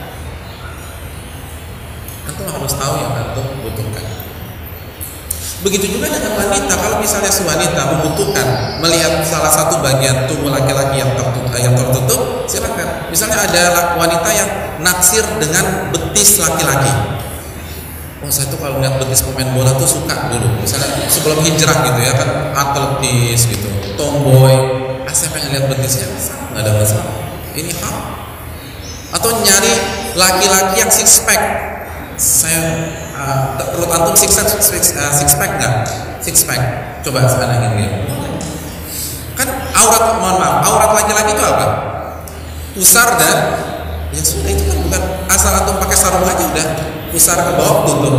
Antum harus tahu yang antum butuhkan. Begitu juga dengan wanita. Kalau misalnya si wanita membutuhkan melihat salah satu bagian tubuh laki-laki yang tertutup, yang tertutup, silakan. Misalnya ada wanita yang naksir dengan betis laki-laki. Oh, saya tuh kalau lihat betis pemain bola tuh suka dulu. Misalnya sebelum hijrah gitu ya kan, atletis gitu, tomboy. Ah, saya pengen lihat betisnya, nggak ada masalah. Ini hak. Atau nyari laki-laki yang six pack. Saya uh, perut antum six pack, six, uh, six pack nggak? Six pack. Coba sekarang ini. Kan aurat, mohon maaf, aurat laki-laki itu apa? Pusar dan ya sudah, itu kan bukan asal antum pakai sarung aja udah pusar ke bawah tutup.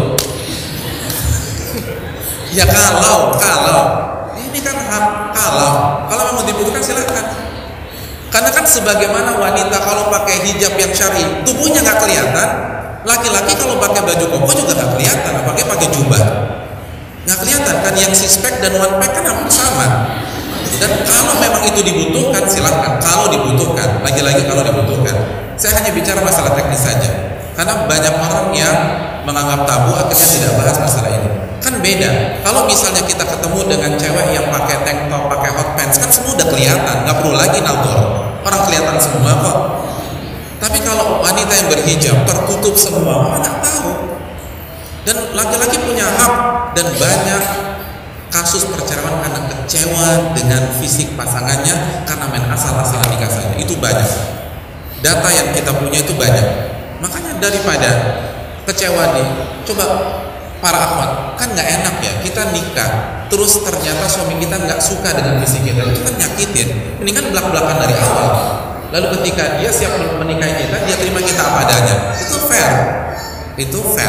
Ya kalau kalau ini kan hak, kalau kalau memang dibutuhkan silakan. Karena kan sebagaimana wanita kalau pakai hijab yang syar'i tubuhnya nggak kelihatan, laki-laki kalau pakai baju koko juga nggak kelihatan, apalagi pakai jubah nggak kelihatan kan. Yang six pack dan one pack kan hampir sama. Dan kalau memang itu dibutuhkan silakan. Kalau dibutuhkan, lagi-lagi kalau dibutuhkan. Saya hanya bicara masalah teknis saja. Karena banyak orang yang menganggap tabu akhirnya tidak bahas masalah ini. Kan beda. Kalau misalnya kita ketemu dengan cewek yang pakai tank top, pakai hot pants, kan semua udah kelihatan, nggak perlu lagi naltor. Orang kelihatan semua kok. Tapi kalau wanita yang berhijab tertutup semua, orang nggak tahu. Dan laki-laki punya hak, dan banyak kasus perceraian karena kecewa dengan fisik pasangannya karena main asal-asalan nikah saja. Itu banyak. Data yang kita punya itu banyak. Makanya daripada kecewa nih, coba para akhwat, kan nggak enak ya kita nikah terus ternyata suami kita nggak suka dengan fisik kita, itu kan nyakitin. Mendingan belak-belakan dari awal. Lalu ketika dia siap menikahi kita, dia terima kita apa adanya. Itu fair. Itu fair.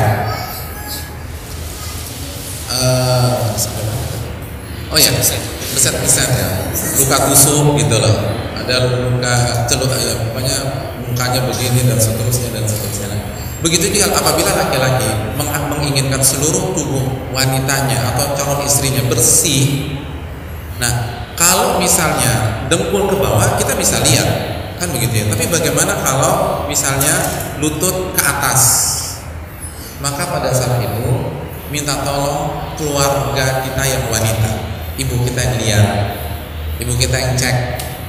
Uh, oh ya, beset-beset ya, luka tusuk gitu loh. Ada luka celup ya, pokoknya mukanya begini dan seterusnya dan seterusnya. Begitu juga apabila laki-laki menginginkan seluruh tubuh wanitanya atau calon istrinya bersih. Nah, kalau misalnya dengkul ke bawah kita bisa lihat, kan begitu ya. Tapi bagaimana kalau misalnya lutut ke atas? Maka pada saat itu minta tolong keluarga kita yang wanita, ibu kita yang lihat, ibu kita yang cek.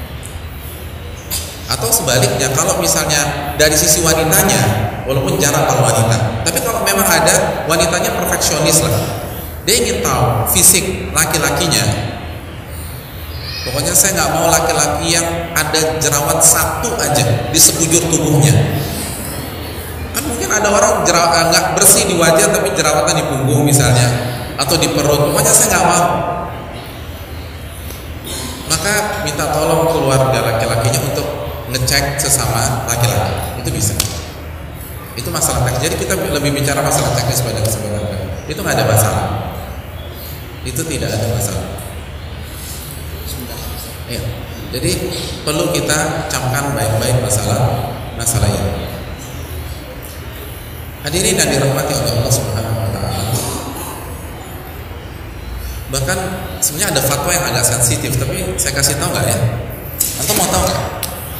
Atau sebaliknya, kalau misalnya dari sisi wanitanya, walaupun jarang kalau wanita, tapi kalau memang ada wanitanya perfeksionis lah, dia ingin tahu fisik laki-lakinya. Pokoknya saya nggak mau laki-laki yang ada jerawat satu aja di sekujur tubuhnya. Kan mungkin ada orang jerawat nggak bersih di wajah tapi jerawatan di punggung misalnya, atau di perut. Pokoknya saya nggak mau. Maka minta tolong keluarga laki-lakinya untuk ngecek sesama laki-laki. Itu bisa. Itu masalah teknis. Jadi kita lebih bicara masalah teknis pada kesempatan. Itu nggak ada masalah. Itu tidak ada masalah. Ya. Jadi perlu kita camkan baik-baik masalah masalah ini. Hadirin yang dirahmati oleh Allah Subhanahu wa taala. Bahkan sebenarnya ada fatwa yang agak sensitif, tapi saya kasih tahu nggak ya? Atau mau tahu nggak?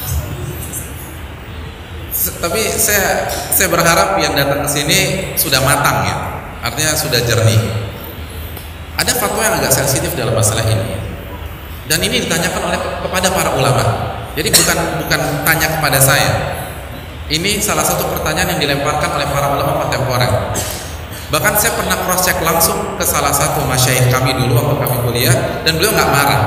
Tapi saya saya berharap yang datang ke sini sudah matang ya, artinya sudah jernih. Ada fatwa yang agak sensitif dalam masalah ini, dan ini ditanyakan oleh kepada para ulama. Jadi bukan bukan tanya kepada saya. Ini salah satu pertanyaan yang dilemparkan oleh para ulama kontemporer. Bahkan saya pernah cross check langsung ke salah satu masyayikh kami dulu waktu kami kuliah, dan beliau nggak marah.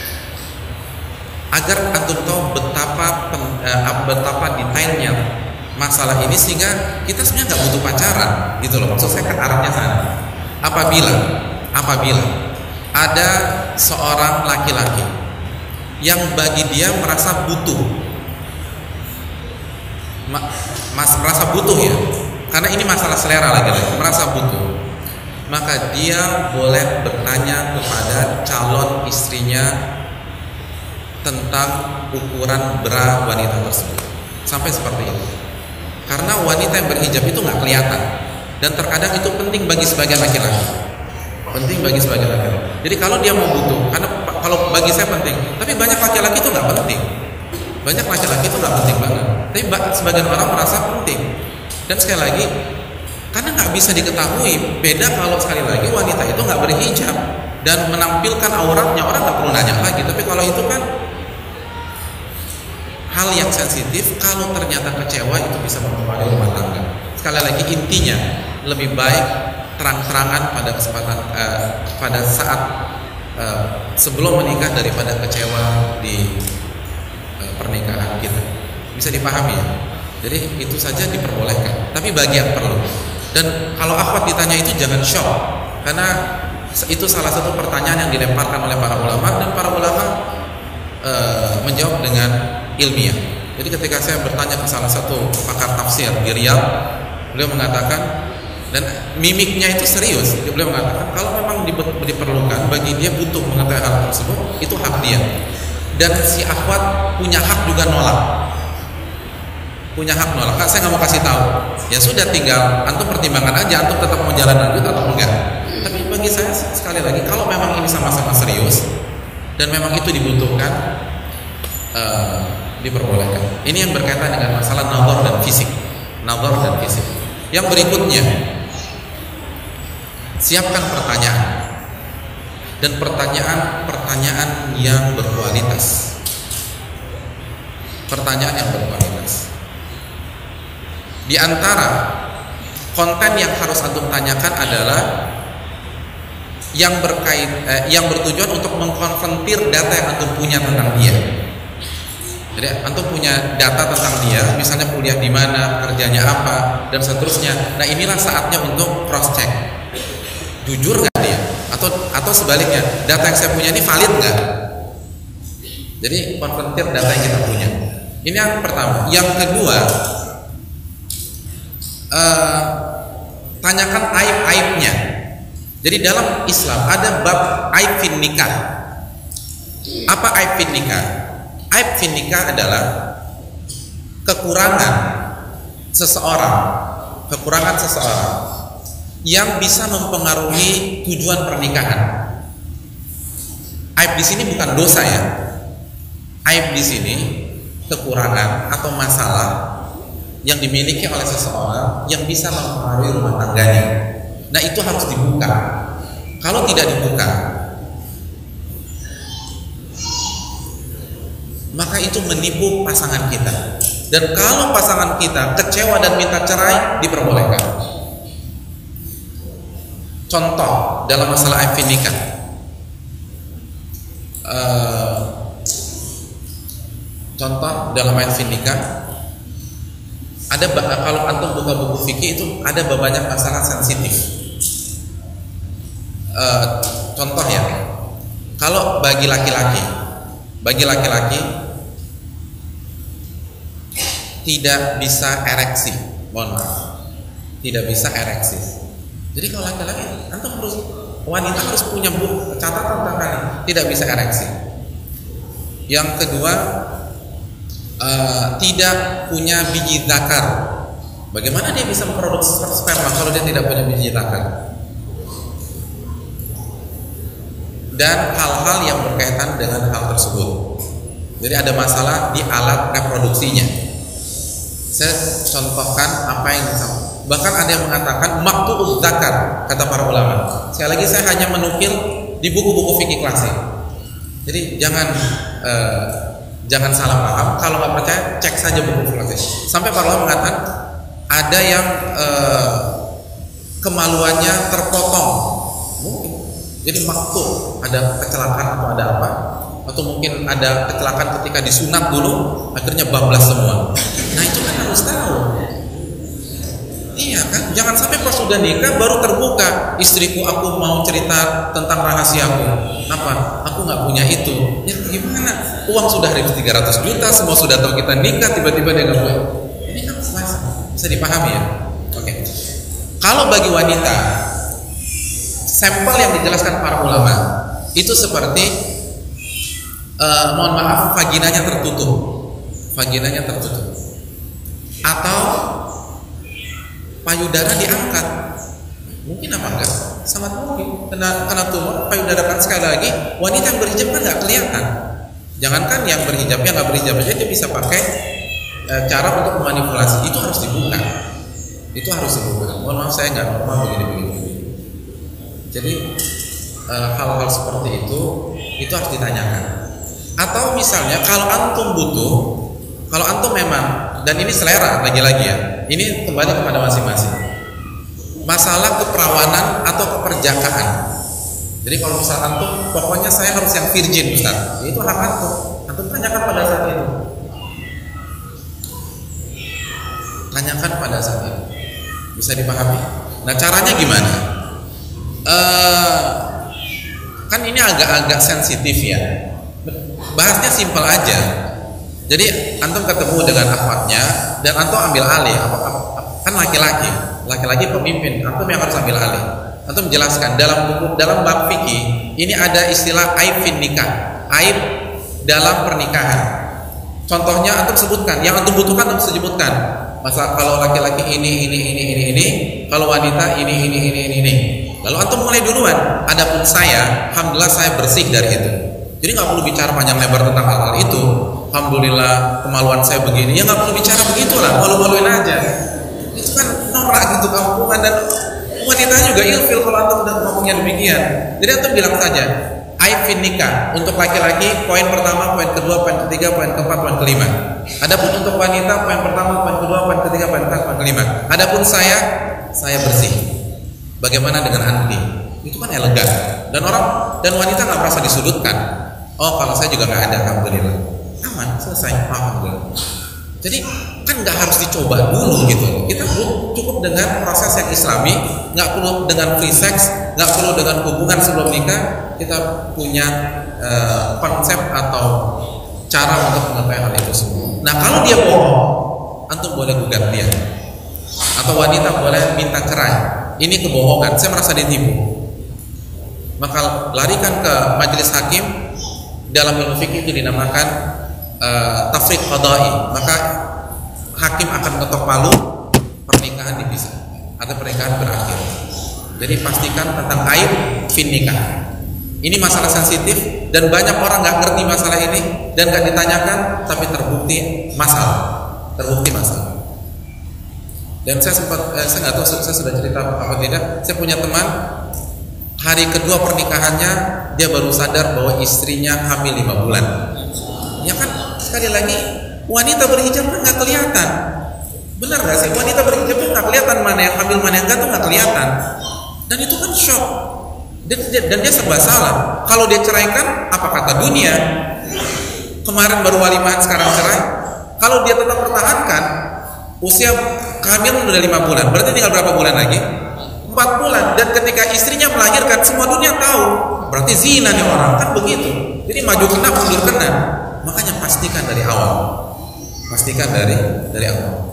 Agar antum tahu betapa uh, betapa detailnya masalah ini sehingga kita sebenarnya nggak butuh pacaran gitu loh. Maksud saya ke arahnya sana. Apabila apabila ada seorang laki-laki yang bagi dia merasa butuh, mas merasa butuh ya, karena ini masalah selera lagi-lagi, merasa butuh, maka dia boleh bertanya kepada calon istrinya tentang ukuran bra wanita tersebut, sampai seperti itu. Karena wanita yang berhijab itu nggak kelihatan, dan terkadang itu penting bagi sebagian laki-laki, penting bagi sebagian laki-laki. Jadi kalau dia mau butuh, karena kalau bagi saya penting, tapi banyak laki-laki itu nggak penting, banyak laki-laki itu nggak penting banget, tapi sebagian orang merasa penting. Dan sekali lagi, karena nggak bisa diketahui, beda kalau sekali lagi wanita itu nggak berhijab dan menampilkan auratnya, orang nggak perlu nanya lagi. Tapi kalau itu kan hal yang sensitif, kalau ternyata kecewa itu bisa mempengaruhi rumah tangga. Sekali lagi intinya lebih baik terang-terangan pada kesempatan uh, pada saat uh, sebelum menikah daripada kecewa di uh, pernikahan kita. Bisa dipahami ya. Jadi itu saja diperbolehkan. Tapi bagi yang perlu. Dan kalau akhwat ditanya itu jangan shock, karena itu salah satu pertanyaan yang dilemparkan oleh para ulama, dan para ulama uh, menjawab dengan ilmiah. Jadi ketika saya bertanya ke salah satu pakar tafsir di Riyadh, beliau mengatakan, dan mimiknya itu serius, beliau mengatakan kalau memang diperlukan, bagi dia butuh mengetahui hal tersebut, itu hak dia, dan si akhwat punya hak juga nolak, punya hak nolak. Kak, saya nggak mau kasih tahu, ya sudah, tinggal antum pertimbangkan aja, antum tetap mau jalan lanjut atau enggak. Tapi bagi saya sekali lagi, kalau memang ini sama-sama serius dan memang itu dibutuhkan, uh, diperbolehkan. Ini yang berkaitan dengan masalah nazar dan fisik, nazar dan fisik. Yang berikutnya, siapkan pertanyaan, dan pertanyaan-pertanyaan yang berkualitas, pertanyaan yang berkualitas. Di antara konten yang harus antum tanyakan adalah yang berkait, eh, yang bertujuan untuk mengkonfrontir data yang antum punya tentang dia. Jadi antum punya data tentang dia, misalnya kuliah di mana, kerjanya apa, dan seterusnya. Nah, inilah saatnya untuk cross check. Jujur nggak dia? Atau atau sebaliknya, data yang saya punya ini valid nggak? Jadi konfrontir data yang kita punya. Ini yang pertama. Yang kedua, uh, tanyakan aib-aibnya. Jadi dalam Islam ada bab aib fin nikah. Apa aib fin nikah? Aib fin nikah adalah kekurangan seseorang, kekurangan seseorang yang bisa mempengaruhi tujuan pernikahan. Aib di sini bukan dosa ya. Aib di sini kekurangan atau masalah yang dimiliki oleh seseorang yang bisa mempengaruhi rumah tangganya. Nah, itu harus dibuka. Kalau tidak dibuka, maka itu menipu pasangan kita. Dan kalau pasangan kita kecewa dan minta cerai, diperbolehkan. Contoh dalam masalah aib nikah, uh, contoh dalam aib nikah, ada kalau antum buka buku fikih itu ada banyak masalah sensitif. Uh, contoh ya, kalau bagi laki-laki, bagi laki-laki tidak bisa ereksi, mohon maaf, tidak bisa ereksi. Jadi kalau laki-laki, antum harus, wanita harus punya buku catatan tentang ini, tidak bisa ereksi. Yang kedua, uh, tidak punya biji zakar. Bagaimana dia bisa memproduksi sperma kalau dia tidak punya biji zakar? Dan hal-hal yang berkaitan dengan hal tersebut. Jadi ada masalah di alat reproduksinya. Saya contohkan apa yang disampaikan. Bahkan ada yang mengatakan maqtu'uz zakar, kata para ulama. Sekali lagi saya hanya menukil di buku-buku fikih klasik. Jadi jangan eh, jangan salah paham. Kalau nggak percaya, cek saja buku klasik. Sampai para ulama mengatakan ada yang eh, kemaluannya terpotong. Mungkin. Jadi waktu ada kecelakaan atau ada apa, atau mungkin ada kecelakaan ketika disunat dulu, akhirnya bablas semua. Nah itu kan harus tahu. Iya kan, jangan sampai pas sudah nikah baru terbuka, istriku aku mau cerita tentang rahasiaku. Apa? Aku nggak punya itu. Ya gimana? Uang sudah habis tiga ratus juta, semua sudah tahu kita nikah, tiba-tiba dia nggak punya. Ini kan bisa dipahami ya. Oke. Kalau bagi wanita, sampel yang dijelaskan para ulama itu seperti uh, mohon maaf, vaginanya tertutup, vaginanya tertutup, atau payudara diangkat. Mungkin apa enggak? Sangat mungkin. Karena karena tumor payudara kan sekali lagi wanita yang berhijab kan nggak kelihatan. Jangankan yang berhijab, yang nggak berhijab aja dia bisa pakai e, cara untuk memanipulasi. Itu harus dibuka. Itu harus dibuka. Mohon maaf saya nggak normal begini-begini. Jadi e, hal-hal seperti itu itu harus ditanyakan. Atau misalnya kalau antum butuh, kalau antum memang, dan ini selera lagi-lagi ya, ini kembali kepada masing-masing. Masalah keperawanan atau keperjakaan. Jadi kalau misal antum, pokoknya saya harus yang virgin Ustaz, itu hak antum. Antum tanyakan pada saat itu. Tanyakan pada saat itu. Bisa dipahami? Nah caranya gimana? Uh, kan ini agak-agak sensitif ya. Bahasnya simpel aja. Jadi antum ketemu dengan akhwatnya dan antum ambil alih. Kan laki-laki, laki-laki pemimpin, antum yang harus ambil alih. Antum menjelaskan dalam buku, dalam bab fikih ini ada istilah aib fin nikah, aib dalam pernikahan. Contohnya antum sebutkan, yang antum butuhkan antum sebutkan. Masa kalau laki-laki ini ini ini ini ini, kalau wanita ini ini ini ini ini. Lalu antum mulai duluan. Adapun saya, alhamdulillah saya bersih dari itu. Jadi nggak perlu bicara panjang lebar tentang hal-hal itu. Alhamdulillah kemaluan saya begini. Ya nggak perlu bicara begitulah, malu-maluin aja. Itu kan norak gitu kampungan, dan wanita juga ilfil kalau antum udah ngomongnya demikian. Jadi antum bilang saja aib fin nikah untuk laki-laki, poin pertama, poin kedua, poin ketiga, poin keempat, poin kelima. Adapun untuk wanita, poin pertama, poin kedua, poin ketiga, poin keempat, poin kelima. Adapun saya, saya bersih. Bagaimana dengan anti? Itu kan elegan. Dan orang dan wanita nggak merasa disudutkan. Oh kalau saya juga nggak ada, alhamdulillah. Aman, selesai, alhamdulillah. Jadi kan nggak harus dicoba dulu gitu. Kita cukup dengan proses yang islami, nggak perlu dengan free sex, nggak perlu dengan hubungan sebelum nikah. Kita punya uh, konsep atau cara untuk mengetahui hal itu semua. Nah kalau dia bohong, antum boleh gugat dia, atau wanita boleh minta cerai. Ini kebohongan, saya merasa ditipu. Maka larikan ke majelis hakim. Dalam ilmu fikih itu dinamakan uh, tafriq qadai. Maka hakim akan mengetok palu, pernikahan dipisah atau pernikahan berakhir. Jadi pastikan tentang aib fin nikah. Ini masalah sensitif dan banyak orang nggak ngerti masalah ini dan nggak ditanyakan, tapi terbukti masalah, terbukti masalah. Dan saya sempat, eh, saya nggak tahu saya sudah cerita apa tidak. Saya punya teman, hari kedua pernikahannya dia baru sadar bahwa istrinya hamil lima bulan. Ya kan, sekali lagi wanita berhijab kan nggak kelihatan. Benar nggak sih? Wanita berhijab tuh nggak kelihatan mana yang hamil mana yang enggak, tuh nggak kelihatan. Dan itu kan shock. Dan, dan dia serba salah. Kalau dia ceraikan, apa kata dunia? Kemarin baru walimahan, sekarang cerai. Kalau dia tetap pertahankan, usia kehamilan udah lima bulan, berarti tinggal berapa bulan lagi? Empat bulan. Dan ketika istrinya melahirkan, semua dunia tahu. Berarti zina nih orang, kan begitu. Jadi maju kena, mundur kena. Makanya pastikan dari awal. Pastikan dari dari awal.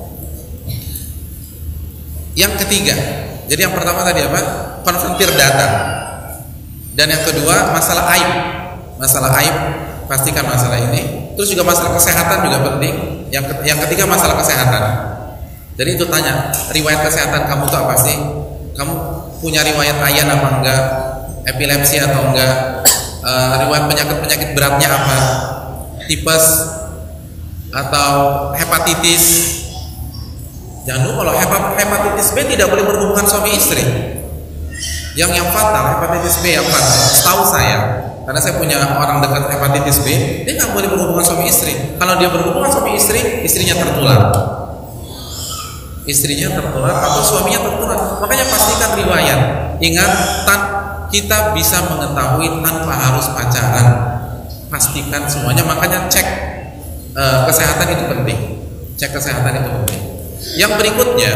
Yang ketiga, jadi yang pertama tadi apa? Konfrontir data. Dan yang kedua masalah aib. Masalah aib, pastikan masalah ini. Terus juga masalah kesehatan juga penting. Yang yang ketiga masalah kesehatan. Jadi itu tanya, riwayat kesehatan kamu tuh apa sih? Kamu punya riwayat ayan apa enggak? Epilepsi atau enggak? E, riwayat penyakit-penyakit beratnya apa? Tipes atau hepatitis? Jangan lupa kalau hepatitis B tidak boleh berhubungan suami istri. Yang yang fatal hepatitis B yang fatal, setahu saya, karena saya punya orang dekat hepatitis B, dia nggak boleh berhubungan suami istri. Kalau dia berhubungan suami istri, istrinya tertular, istrinya tertular atau suaminya tertular. Makanya pastikan riwayat. Ingat, tan kita bisa mengetahui tanpa harus pacaran. pastikan semuanya. Makanya cek uh, kesehatan itu penting. Cek kesehatan itu penting. Yang berikutnya,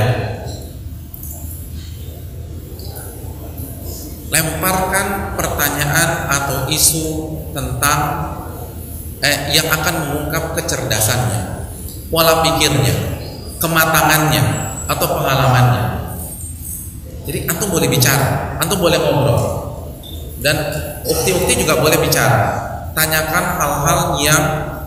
lemparkan pertanyaan atau isu tentang eh, yang akan mengungkap kecerdasannya, pola pikirnya, kematangannya, atau pengalamannya. Jadi antum boleh bicara, antum boleh ngobrol, dan ukti-ukti juga boleh bicara. Tanyakan hal-hal yang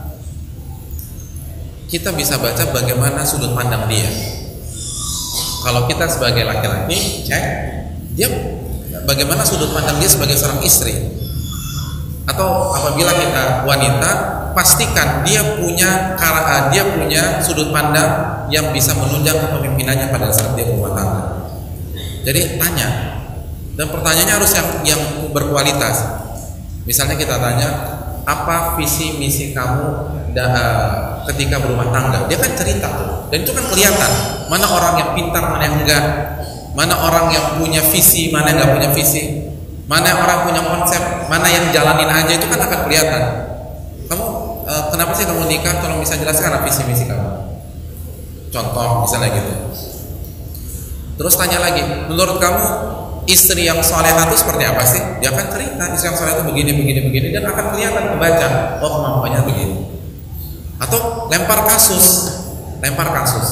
kita bisa baca bagaimana sudut pandang dia. Kalau kita sebagai laki-laki, cek dia bagaimana sudut pandang dia sebagai seorang istri. Atau apabila kita wanita, pastikan dia punya dia punya sudut pandang yang bisa menunjang kepemimpinannya pada saat dia berumah tangga. Jadi tanya, dan pertanyaannya harus yang yang berkualitas. Misalnya kita tanya, apa visi misi kamu da, uh, ketika berumah tangga? Dia kan cerita tuh, dan itu kan kelihatan mana orang yang pintar, mana yang enggak, mana orang yang punya visi, mana yang enggak punya visi, mana orang punya konsep, mana yang jalanin aja, itu kan akan kelihatan. Kamu uh, kenapa sih kamu nikah? Tolong bisa jelaskan apa visi misi kamu. Contoh misalnya gitu. Terus tanya lagi, menurut kamu istri yang solehah itu seperti apa sih? Dia akan cerita istri yang solehah itu begini, begini, begini, dan akan kelihatan kebaca, oh kemampuannya begini. Atau lempar kasus, lempar kasus.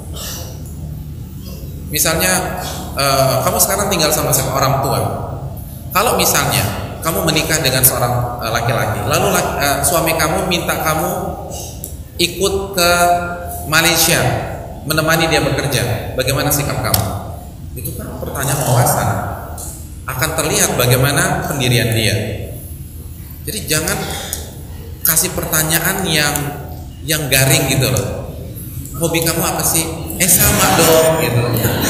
Misalnya, uh, kamu sekarang tinggal sama seorang tua. Kalau misalnya kamu menikah dengan seorang uh, laki-laki, lalu uh, suami kamu minta kamu ikut ke Malaysia, menemani dia bekerja, bagaimana sikap kamu? Itu kan pertanyaan wawasan, akan terlihat bagaimana pendirian dia. Jadi jangan kasih pertanyaan yang yang garing gitu loh. Hobi kamu apa sih? Eh sama dong gitu.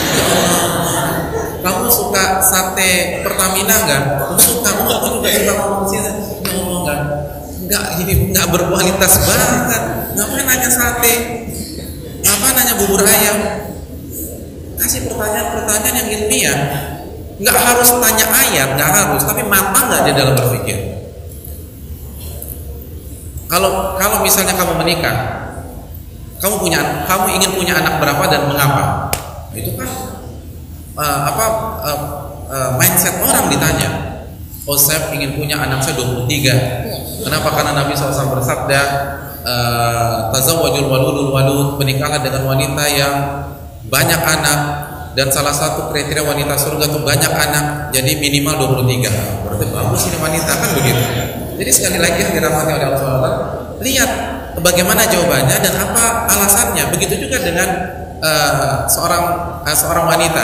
Kamu suka sate Pertamina nggak? Kamu suka? Kamu nggak juga suka ngomong sih? Ngomong nggak? Nggak, ini nggak berkualitas banget. Ngapain nanya sate? Ngapain nanya bubur ayam? Kasih pertanyaan-pertanyaan yang ilmiah. Nggak harus tanya ayat, nggak harus, tapi matang nggak dia dalam berpikir. Kalau kalau misalnya kamu menikah, kamu punya, kamu ingin punya anak berapa dan mengapa? Itu kan uh, apa uh, uh, mindset orang ditanya. Oh, saya ingin punya anak saya dua puluh tiga. Kenapa? Karena Nabi shallallahu alaihi wasallam bersabda, uh, tazawwajul waludul walud, menikahlah dengan wanita yang banyak anak, dan salah satu kriteria wanita surga itu banyak anak, jadi minimal dua puluh tiga. Berarti bagus ini wanita, kan begitu. Jadi sekali lagi yang dirahmati oleh Allah, lihat bagaimana jawabannya dan apa alasannya. Begitu juga dengan uh, seorang uh, seorang wanita.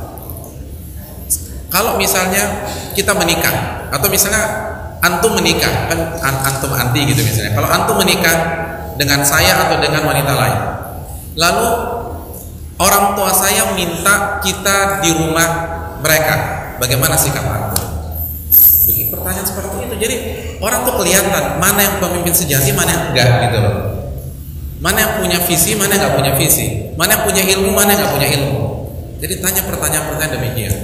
Kalau misalnya kita menikah, atau misalnya antum menikah, kan antum anti gitu misalnya. Kalau antum menikah dengan saya atau dengan wanita lain, lalu orang tua saya minta kita di rumah mereka, bagaimana sikap antum? Begini pertanyaan seperti itu. Jadi orang tuh kelihatan mana yang pemimpin sejati, mana yang enggak gitu loh. Mana yang punya visi, mana yang enggak punya visi. Mana yang punya ilmu, mana yang enggak punya ilmu. Jadi tanya pertanyaan-pertanyaan demikian.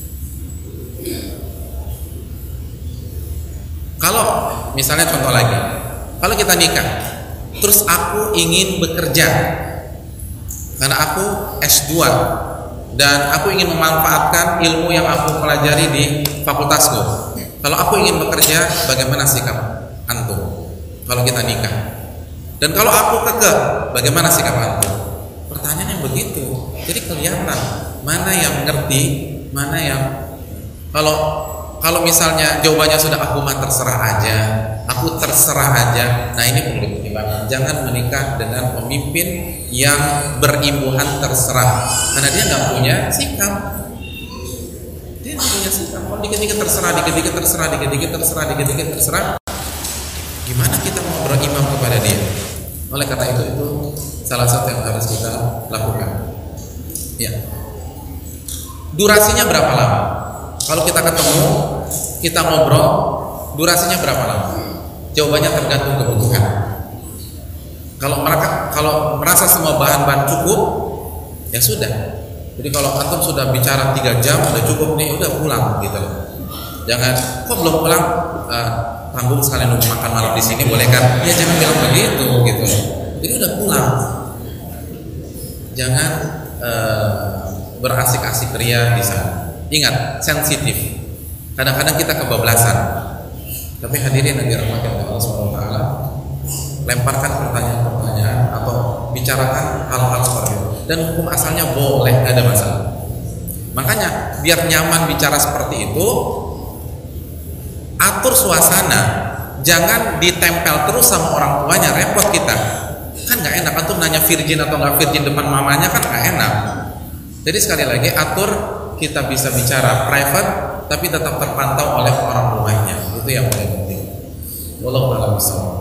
Kalau misalnya contoh lagi, kalau kita nikah, terus aku ingin bekerja karena aku S dua dan aku ingin memanfaatkan ilmu yang aku pelajari di fakultasku. Kalau aku ingin bekerja, bagaimana sikap antum kalau kita nikah? Dan kalau aku kekeh, bagaimana sikap antum? Pertanyaan yang begitu. Jadi kelihatan mana yang ngerti, mana yang kalau kalau misalnya jawabannya sudah aku mah terserah aja, aku terserah aja. Nah ini perlu dipertimbangkan. Jangan menikah dengan pemimpin yang berimbuhan terserah, karena dia nggak punya sikap. Dia nggak punya sikap. Kalau dikit-dikit terserah, dikit-dikit terserah, dikit-dikit terserah, dikit-dikit terserah, gimana kita mau berimam kepada dia? Oleh karena itu itu salah satu yang harus kita lakukan. Ya. Durasinya berapa lama? Kalau kita ketemu, kita ngobrol, durasinya berapa lama? Jawabannya tergantung kebutuhan. Kalau mereka kalau merasa semua bahan-bahan cukup, ya sudah. Jadi kalau antum sudah bicara tiga jam, udah cukup nih, udah pulang gitu loh. Jangan, kok belum pulang, uh, tanggung sekalian nunggu makan malam di sini boleh kan? Ya jangan bilang begitu gitu. Jadi udah pulang. Jangan uh, berasik-asik ria di sana. Ingat, sensitif. Kadang-kadang kita kebablasan. Tapi hadirin yang dirahmati oleh Allah subhanahu wa taala, lemparkan pertanyaan-pertanyaan atau bicarakan hal-hal seperti itu. Dan hukum asalnya boleh, nggak ada masalah. Makanya biar nyaman bicara seperti itu, atur suasana, jangan ditempel terus sama orang tuanya, repot kita. Kan nggak enak, antum nanya virgin atau nggak virgin depan mamanya kan nggak enak. Jadi sekali lagi atur, kita bisa bicara private tapi tetap terpantau oleh orang rumahnya. Itu yang paling penting. Wallahu a'lam bishawab.